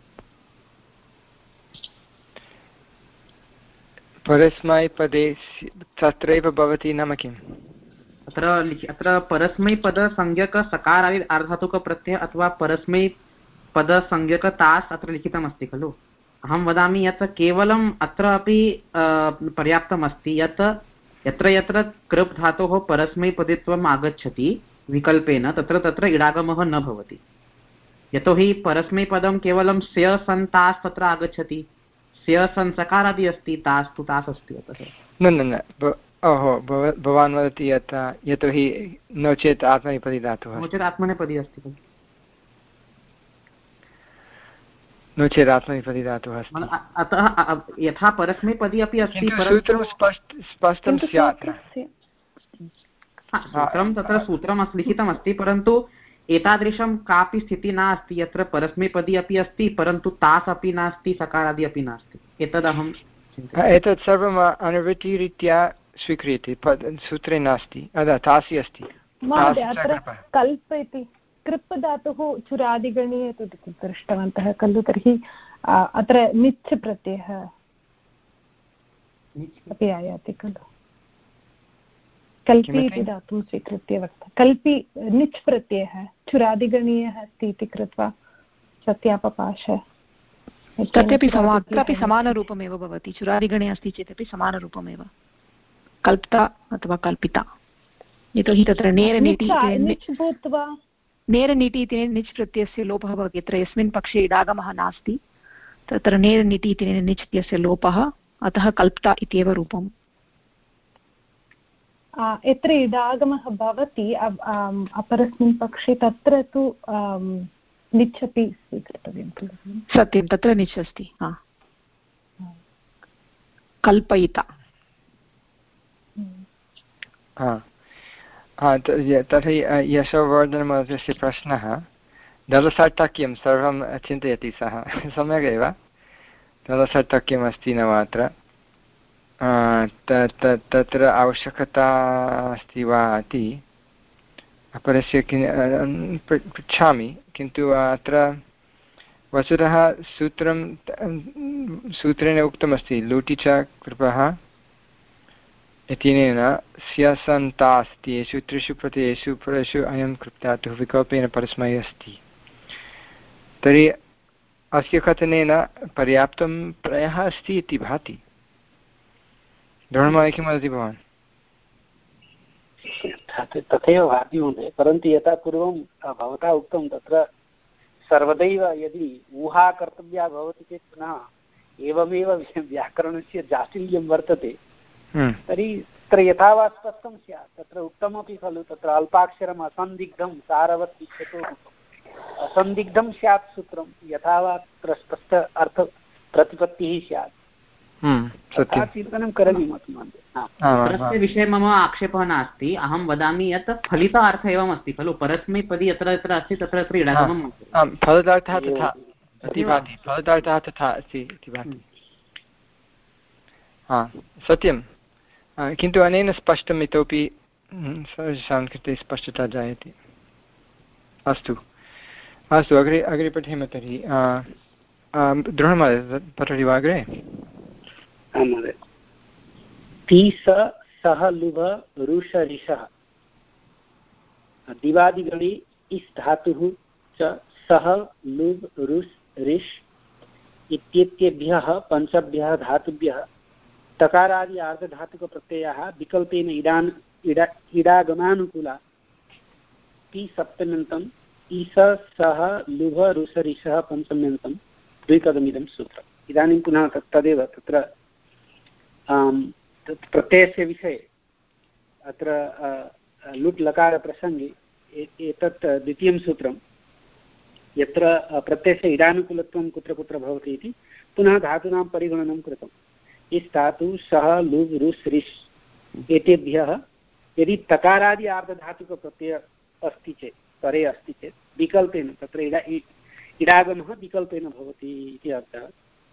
परस्मैपदे तत्रैव भवति नाम किम्? अत्र अत्र परस्मैपदसंज्ञक सकारादि अर्धधातुकप्रत्ययः अथवा परस्मैपदसंज्ञक तास् अत्र लिखितमस्ति खलु। अहं वदामि यत् केवलम् अत्र अपि पर्याप्तमस्ति यत् यत्र यत्र कृप् धातोः परस्मैपदित्वम् आगच्छति विकल्पेन तत्र तत्र इडागमः न भवति, यतोहि परस्मैपदं केवलं स्य सन् तास् तत्र आगच्छति। स्य सन् सकारादि अस्ति, तास्तु तास् अस्ति। अतः न न न ओहो भवान् वदति यत् यतोहि नो चेत् आत्मनेपदी धातुः नो चेत् आत्मनेपदी अस्ति खलु, नो चेत् आत्मनेपदी धातुः अस्ति। अतः यथा परस्मैपदी अपि अस्ति, सूत्रं स्पष्टं स्यात्। सूत्रं तत्र सूत्रं लिखितमस्ति, परन्तु एतादृशं कापि स्थितिः नास्ति यत्र परस्मैपदी अपि अस्ति परन्तु तास् अपि नास्ति, सकारादि अपि नास्ति। एतदहं एतत् सर्वम् अनुवृत्तिरीत्या स्वीक्रियते, सूत्रे नास्ति, तासि अस्ति। अत्र कल्प इति कृप् धातुः चुरादिगणे दृष्टवन्तः खलु, तर्हि अत्र निच् प्रत्ययः अपि आयाति खलु, कल्पि इति धातुं स्वीकृत्य वक्तव्यं। कल्पि निच् प्रत्ययः चुरादिगणीयः अस्ति इति कृत्वा सत्यापपाश तदपि समा तदपि समानरूपमेव भवति। चुरादिगणे अस्ति चेदपि समानरूपमेव, कल्प्ता अथवा कल्पिता। यतोहि तत्र नेरनिटि भूत्वा नेरनिटि इति निच् प्रत्ययस्य लोपः भवति। यत्र यस्मिन् पक्षे इडागमः नास्ति तत्र नेरनिटि इति निच् इत्यस्य लोपः, अतः कल्प्ता इत्येव रूपम्। यत्र इडागमः भवति अपरस्मिन् पक्षे तत्र तु निच् अपि स्वीकर्तव्यं खलु। सत्यं, तत्र निच् अस्ति। कल्पयिता। तर्हि यशोवर्धनमहोदयस्य प्रश्नः, दलसार्थक्यं सर्वं चिन्तयति सः, सम्यगेव। दलसार्थक्यमस्ति न वा अत्र, तत्र आवश्यकता अस्ति वा इति अपरस्य पृच्छामि, किन्तु अत्र वस्तुतः सूत्रं सूत्रेण उक्तमस्ति लूटि च कृपः इत्यनेन स्यसन्तास्ति येषु त्रिषु प्रत्ययेषु परेषु अयं कृप्धातुः विकल्पेन परस्मै अस्ति। तर्हि अस्य कथनेन पर्याप्तं प्रयः अस्ति इति भाति। द्रोणमहोदय किं वदति भवान्? तथैव भाति महोदय, परन्तु यथा पूर्वं भवता उक्तं तत्र सर्वदैव यदि ऊहा कर्तव्या भवति चेत् पुनः एवमेव व्याकरणस्य जाटिल्यं वर्तते, तर्हि तत्र यथा वा स्पष्टं स्यात्। तत्र उक्तमपि खलु, तत्र अल्पाक्षरम् असन्दिग्धं सारवत् इच्छतो असन्दिग्धं स्यात् सूत्रं, यथा वा तत्र स्पष्ट अर्थ प्रतिपत्तिः स्यात्। चिन्तनं करणीयम्। परस्य विषये मम आक्षेपः नास्ति, अहं वदामि यत् फलितार्थ एवम् अस्ति खलु, परस्मैपदी यत्र यत्र अस्ति तत्र तत्र इडागमं फलितार्थः तथा इति भाति, फलितार्थः तथा अस्ति इति भाति। हा सत्यं, किन्तु अनेन स्पष्टम् इतोपि सर्वेषां कृते स्पष्टता जायते। अस्तु अस्तु अग्रे अग्रे पठेम तर्हि। द्रोणमहोदय पठति वा अग्रे? आं महोदय। ति स सः लुभ रुष रिषः दिवादिगणे इस् धातुः च सः लुभ रुस् रिष् इत्येतेभ्यः पञ्चभ्यः धातुभ्यः तकारादि आर्धधातुकप्रत्ययाः विकल्पेन इडान् इडा इडागमानुकूला ति सप्तम्यन्तम् इस सः लुभ रुष रिषः पञ्चम्यन्तं द्विपदमिदं सूत्रम्। इदानीं पुनः तत् तदेव तत्र प्रत्ययस्य विषये अत्र लुट् लकारप्रसङ्गे एतत् द्वितीयं सूत्रं, यत्र प्रत्ययस्य इडानुकूलत्वं कुत्र कुत्र भवति इति पुनः धातूनां परिगणनं कृतम्। इस् धातु सः लुब् रुस् रिस् एतेभ्यः यदि तकारादि आर्धधातुकप्रत्यय अस्ति चेत्, परे अस्ति चेत् विकल्पेन तत्र इडा इडागमः विकल्पेन भवति इति अर्थः।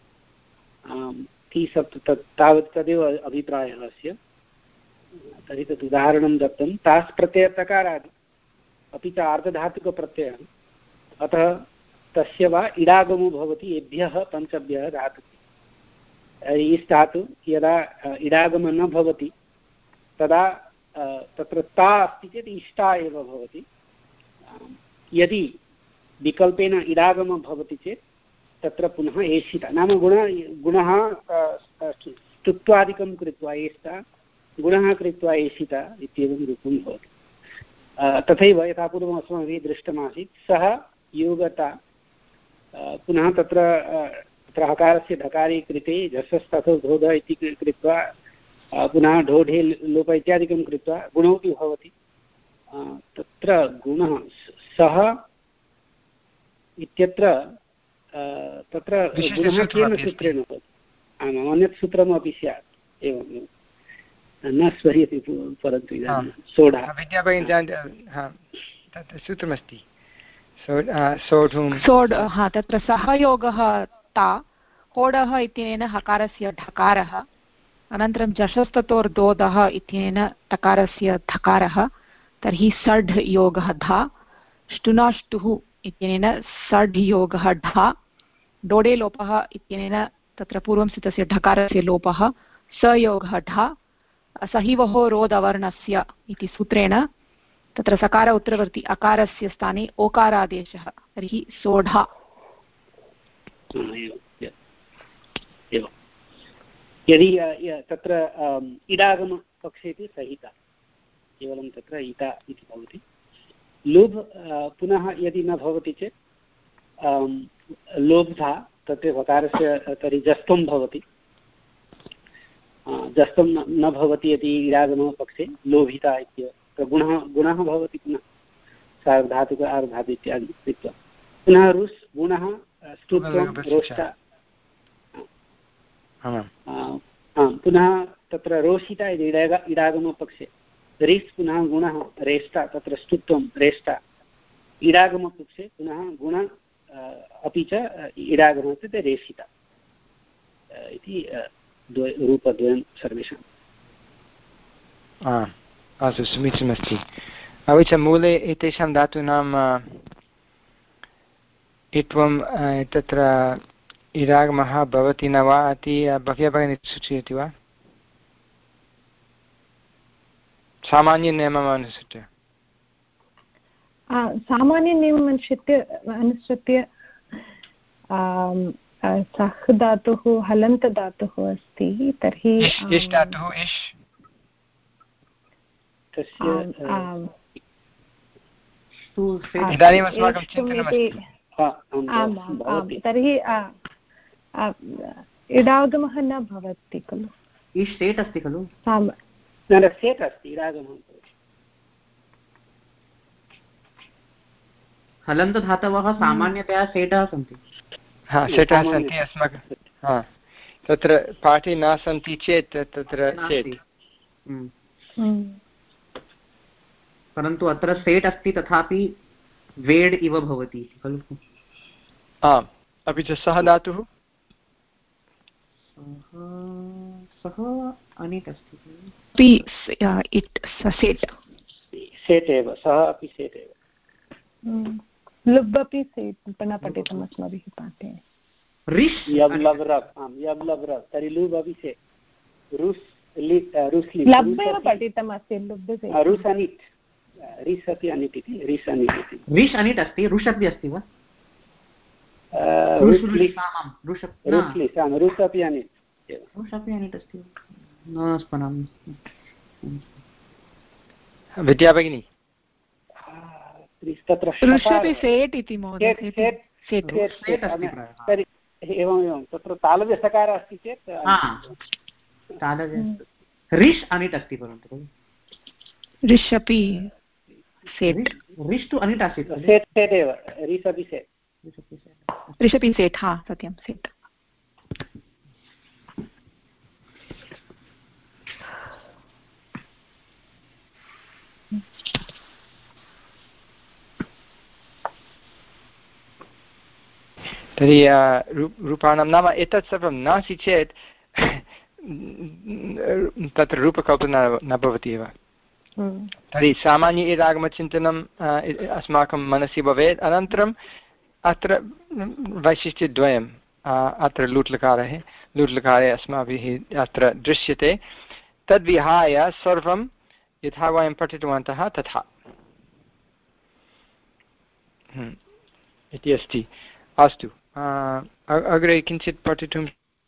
ति सप्त तत् तावत् तदेव अभिप्रायः अस्य। तर्हि तत् उदाहरणं दत्तं, तास् प्रत्यय तकारादि अपि च आर्धधातुकप्रत्ययः, अतः तस्य वा इडागमो भवति एभ्यः पञ्चभ्यः धातुभ्यः। इस् धातु यदा इडागमः न भवति तदा तत्र ता अस्ति चेत् इष्टा एव भवति। यदि विकल्पेन इडागमः भवति चेत् तत्र पुनः एषिता नाम गुण गुणः स्तुत्वादिकं कृत्वा एष्टा गुणः कृत्वा एषिता इत्येवं रूपं भवति। तथैव यथा पूर्वम् अस्माभिः दृष्टमासीत्, सः योगता पुनः तत्र तत्र हकारस्य ढकारीकृते झषस्तथो धोध इति कृत्वा पुनः ढोढे लोप इत्यादिकं कृत्वा गुणोऽपि भवति। तत्र गुणः सः इत्यत्र तत्र गुणः केन सूत्रेण भवति? आमाम्, अन्यत् सूत्रमपि स्यात्। एवम् एवं न स्मर्यते परन्तु इदानीं सोढा तत्र सूत्रमस्ति सोढुं सोढ हा तत्र सहयोगः ता होडः इत्यनेन हकारस्य ढकारः अनन्तरं जषस्ततोर्दोदः इत्यनेन तकारस्य धकारः तर्हि सढ् योगः धा ष्टुनाष्टुः इत्यनेन सढ् योगः ढा डोडे लोपः इत्यनेन तत्र पूर्वं स्थितस्य ढकारस्य लोपः सयोगः ढा सहिवहो रोदवर्णस्य इति सूत्रेण तत्र सकार उत्तरवर्ति अकारस्य स्थाने ओकारादेशः तर्हि सोढा। यदि तत्र इडागमपक्षे सहिता केवलं तत्र इता इति भवति। लोभ पुनः यदि न भवति चेत् लोब्धा तत्र वकारस्य तर्हि जस्त्वं भवति। जस्त्वं न भवति यदि इडागमपक्षे लोभिता इत्येव गुणः गुणः भवति पुनः सार्वधातुक आर्धातु इत्यादि कृत्वा पुनः रुस् गुणः स्तुत्वं रोष्टा पुनः तत्र रोषिता इति इडाग इडागमपक्षे रिस् पुनः गुणः रेष्टा तत्र स्तुत्वं रेष्टा इडागमपक्षे पुनः गुण अपि च इडागमः इत्युक्ते रेषिता इति रूपद्वयं सर्वेषाम्। अस्तु समीचीनमस्ति। अपि च मूले एतेषां धातूनां इत्वं तत्र इडागमः भवति न वा इति भव्या भगिनी सूचयति वा? सामान्यनियमम् अनुसृत्य सामान्यनियमम् अनुसृत्य अनुसृत्य सः धातुः हलन्तधातुः अस्ति तर्हि इष् धातुः इष् इदानीम् अस्माकं चिन्तनमस्ति तर्हि इडागमः न भवति खलु? इष् सेट् अस्ति खलु? सेट् अस्ति इडागमः। हलन्तधातवः सामान्यतया सेटः सन्ति। हा सेटः सन्ति अस्माकं हा तत्र पाठे न सन्ति चेत् तत्र सेट् परन्तु अत्र सेट् अस्ति तथापि वेड् इव भवति खलु? आम्। अपि च सः धातुः सः अनिट् अस्ति सेट् एव सः अपि सेट् एव। लुब् अपि सेट् न पठितम् अस्माभिः पाठे। रिष् यब् लब् रब् आम् यब् लब् रब् तर्हि लुब् अपि सेट् रुस् रुस् लब् एव पठितम् अस्ति लुब् रुस् अनिट् रिस् अपि अनिट् इति रिस् अनिट् इति रिष् अनिट् अस्ति रुष् अपि अस्ति वा? रुस् अपि अनिट् रुष् अपि अनिट् अस्ति न स्मरामि। विद्या भगिनी रुष्यपि सेट् इति महोदय एवम् एवं तत्र तालव्यसकारः अस्ति चेत् रिष् अनिट् अस्ति परन्तु रिष् अपि सेट् रिष् तु अनिट् आसीत् सेट् सेट् एव रिस् अपि सेट् रिष् अपि सेट् हा सत्यं सेट्। तर्हि रूपाणां नाम एतत् सर्वं नास्ति चेत् तत्र रूपकल्पना न भवति एव। तर्हि सामान्य इडागमचिन्तनम् अस्माकं मनसि भवेत्। अनन्तरम् अत्र वैशिष्ट्यद्वयम् अत्र लूट्लकारः लूट्लकारे अस्माभिः अत्र दृश्यते तद्विहाय सर्वं यथा वयं पठितवन्तः तथा इति अस्ति। अस्तु अग्रे किञ्चित् पठितुं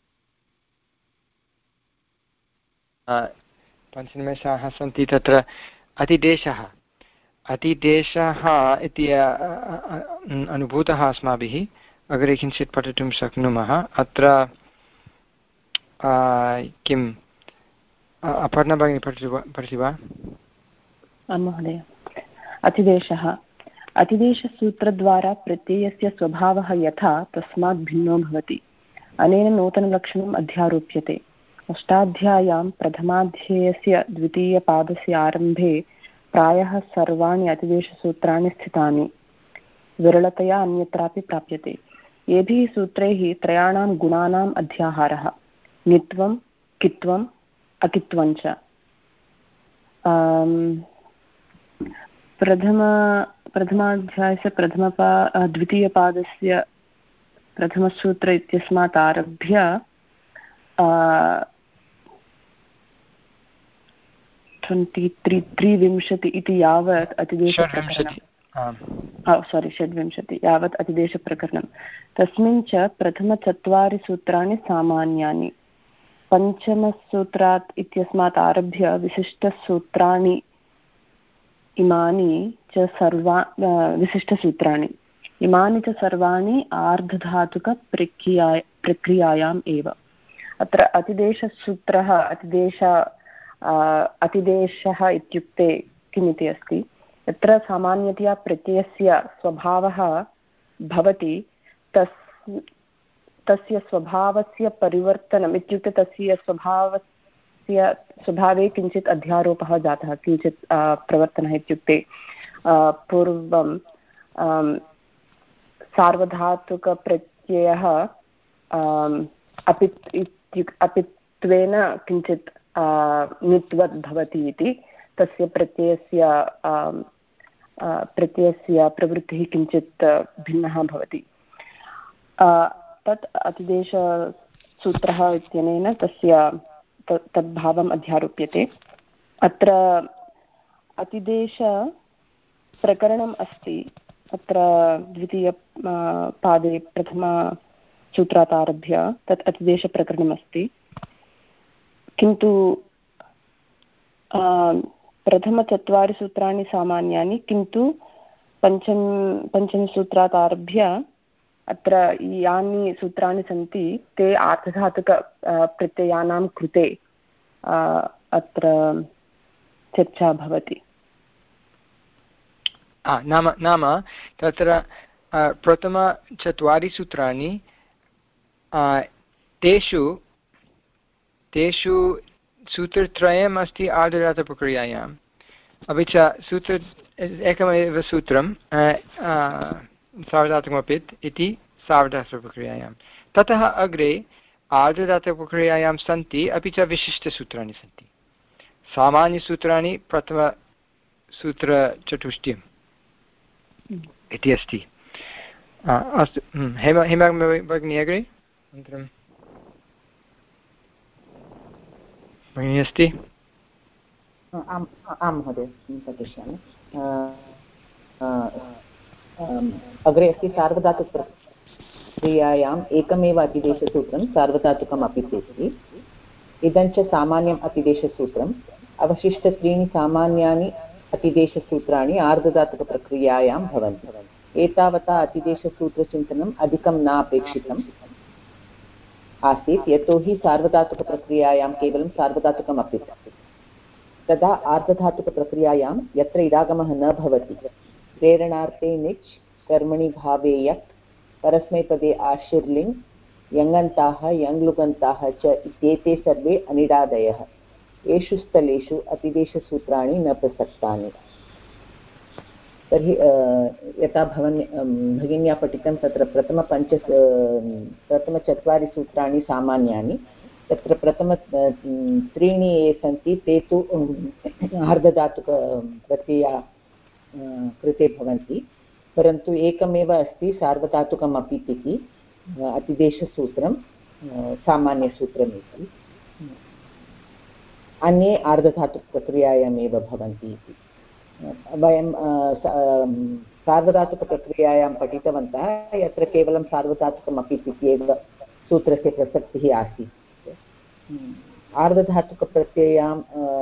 पञ्चनिमेषाः सन्ति। तत्र अतिदेशः अतिदेशः इति अनुभूतः अस्माभिः अग्रे किञ्चित् पठितुं शक्नुमः। अत्र किम् अपर्णा भगिनी पठति वा पठति वा? महोदय, अतिदेशः अतिदेशसूत्रद्वारा प्रत्ययस्य स्वभावः यथा तस्मात् भिन्नो भवति। अनेन नूतनलक्षणम् अध्यारोप्यते। अष्टाध्याय्यां प्रथमाध्यायस्य द्वितीयपादस्य आरम्भे प्रायः सर्वाणि अतिदेशसूत्राणि स्थितानि, विरलतया अन्यत्रापि प्राप्यते। येभिः सूत्रैः त्रयाणां गुणानाम् अध्याहारः नित्वं, कित्वम्, अकित्वं च। प्रथम प्रथमाध्यायस्य प्रथमपा द्वितीयपादस्य प्रथमसूत्र इत्यस्मात् आरभ्य ट्वेण्टि त्री त्रिविंशति इति यावत् अतिदेशप्रकरणं सारी षड्विंशति यावत् अतिदेशप्रकरणं। तस्मिन् च प्रथमचत्वारि सूत्राणि सामान्यानि, पञ्चमसूत्रात् इत्यस्मात् आरभ्य विशिष्टसूत्राणि इमानि च सर्वा विशिष्टसूत्राणि इमानि च सर्वाणि आर्धधातुकप्रक्रिया प्रक्रियायाम् एव। अत्र अतिदेशसूत्रः अतिदेश अतिदेशः इत्युक्ते किमिति अस्ति, यत्र सामान्यतया प्रत्ययस्य स्वभावः भवति तस् तस्य स्वभावस्य परिवर्तनम् इत्युक्ते तस्य स्वभावस्य स्वभावे किञ्चित् अध्यारोपः जातः, किञ्चित् प्रवर्तनः इत्युक्ते पूर्वं सार्वधातुकप्रत्ययः अपित् इत्युक् अपित्वेन किञ्चित् नित्वत् भवति इति, तस्य प्रत्ययस्य प्रत्ययस्य प्रवृत्तिः किञ्चित् भिन्नः भवति। तत् अतिदेशसूत्रः इत्यनेन तस्य तद्भावम् अध्यारोप्यते। अत्र अतिदेशप्रकरणम् अस्ति। अत्र द्वितीय पादे प्रथमसूत्रात् आरभ्य तत् अतिदेशप्रकरणमस्ति, किन्तु प्रथमचत्वारि सूत्राणि सामान्यानि, किन्तु पञ्चम पञ्चमसूत्रात् आरभ्य अत्र यानि सूत्राणि सन्ति ते आर्धधातुक प्रत्ययानां कृते अत्र चर्चा भवति। नाम नाम तत्र प्रथमचत्वारि सूत्राणि तेषु तेषु सूत्रत्रयम् अस्ति आर्धधातुकप्रक्रियायाम्, अपि च सूत्र एकमेव सूत्रं सार्वधातुकमपित् इति सार्वधातुकप्रक्रियायां। ततः अग्रे आर्धधातुकप्रक्रियायां सन्ति अपि च विशिष्टसूत्राणि सन्ति। सामान्यसूत्राणि प्रथमसूत्रचतुष्टयम् इति अस्ति। अस्तु, हेम हेम भगिनी अग्रे अनन्तरं भगिनी अस्ति। आम् आं महोदय पठिष्यामि। अग्रे अस्ति सार्वधातुकप्रक्रियायाम् एकमेव अतिदेशसूत्रं सार्वधातुकम् अपि अस्ति। इदं च सामान्यम् अतिदेशसूत्रम्। अवशिष्टत्रीणि सामान्यानि अतिदेशसूत्राणि आर्धधातुकप्रक्रियायां भवन्ति। एतावता अतिदेशसूत्रचिन्तनम् अधिकं न अपेक्षितम् आसीत्, यतोहि सार्वधातुकप्रक्रियायां केवलं सार्वधातुकम् अपि। तदा आर्धधातुकप्रक्रियायां यत्र इडागमः न भवति, प्रेरणार्थे निच्, कर्मणि भावे यक्, परस्मैपदे आशिर्लिङ्, यङन्ताः यङ्लुगन्ताः च इत्येते सर्वे अनिडादयः। येषु स्थलेषु अतिदेशसूत्राणि न प्रसक्तानि। तर्हि यथा भवन् भगिन्या पठितं तत्र प्रथमपञ्च प्रथमचत्वारि सूत्राणि सामान्यानि, तत्र प्रथम त्रीणि ये सन्ति ते तु आर्धधातुकप्रक्रिया कृते भवन्ति, परन्तु एकमेव अस्ति सार्वधातुकम् अपि इति अतिदेशसूत्रं सामान्यसूत्रमिति। अन्ये आर्धधातुकप्रक्रियायामेव भवन्ति इति वयं सार्वधातुकप्रक्रियायां पठितवन्तः, यत्र केवलं सार्वधातुकम् अपि इत्येव सूत्रस्य प्रसक्तिः आसीत्। आर्धधातुकप्रत्ययां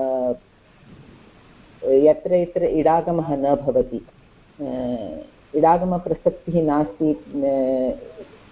यत्र यत्र इडागमः न भवति, इडागमप्रसक्तिः नास्ति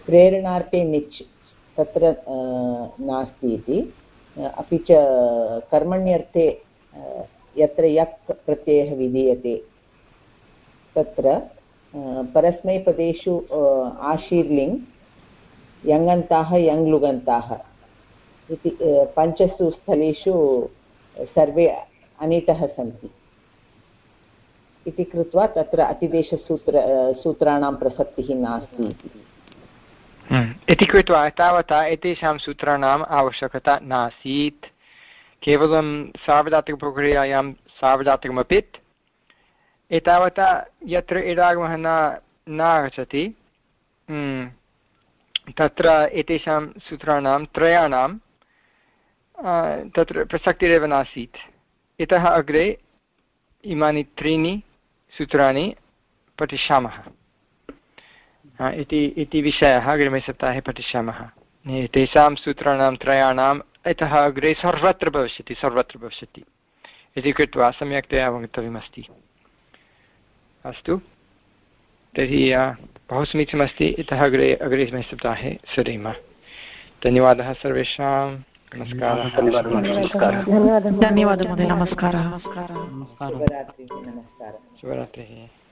प्रेरणार्थे निच् तत्र नास्ति इति, अपि च कर्मण्यर्थे यत्र यक् प्रत्ययः विधीयते तत्र परस्मैपदेषु आशीर्लिङ् यङन्ताः यङ्लुगन्ताः इति पञ्चसु स्थलेषु सर्वे अनिटः सन्ति इति कृत्वा तत्र अतिदेशसूत्र सूत्राणां प्रसक्तिः नास्ति इति कृत्वा तावता एतेषां सूत्राणाम् आवश्यकता नासीत्। केवलं सार्वधातुकप्रक्रियायां सार्वधातुकमपित् एतावता यत्र इडागमः न न आगच्छति तत्र एतेषां सूत्राणां त्रयाणां तत्र प्रसक्तिरेव नासीत्। इतः अग्रे इमानि त्रीणि सूत्राणि पठिष्यामः इति इति विषयः अग्रिमे सप्ताहे पठिष्यामः। तेषां सूत्राणां त्रयाणाम् इतः अग्रे सर्वत्र भविष्यति सर्वत्र भविष्यति इति कृत्वा सम्यक्तया अवगन्तव्यमस्ति। अस्तु, तर्हि बहु समीचीनमस्ति। इतः अग्रे अग्रिमे सप्ताहे सरेम। धन्यवादः सर्वेषां। नमस्कारः। धन्यवादः महोदय। नमस्कारः। शुभरात्रिः। नमस्कारः। शुभरात्रिः।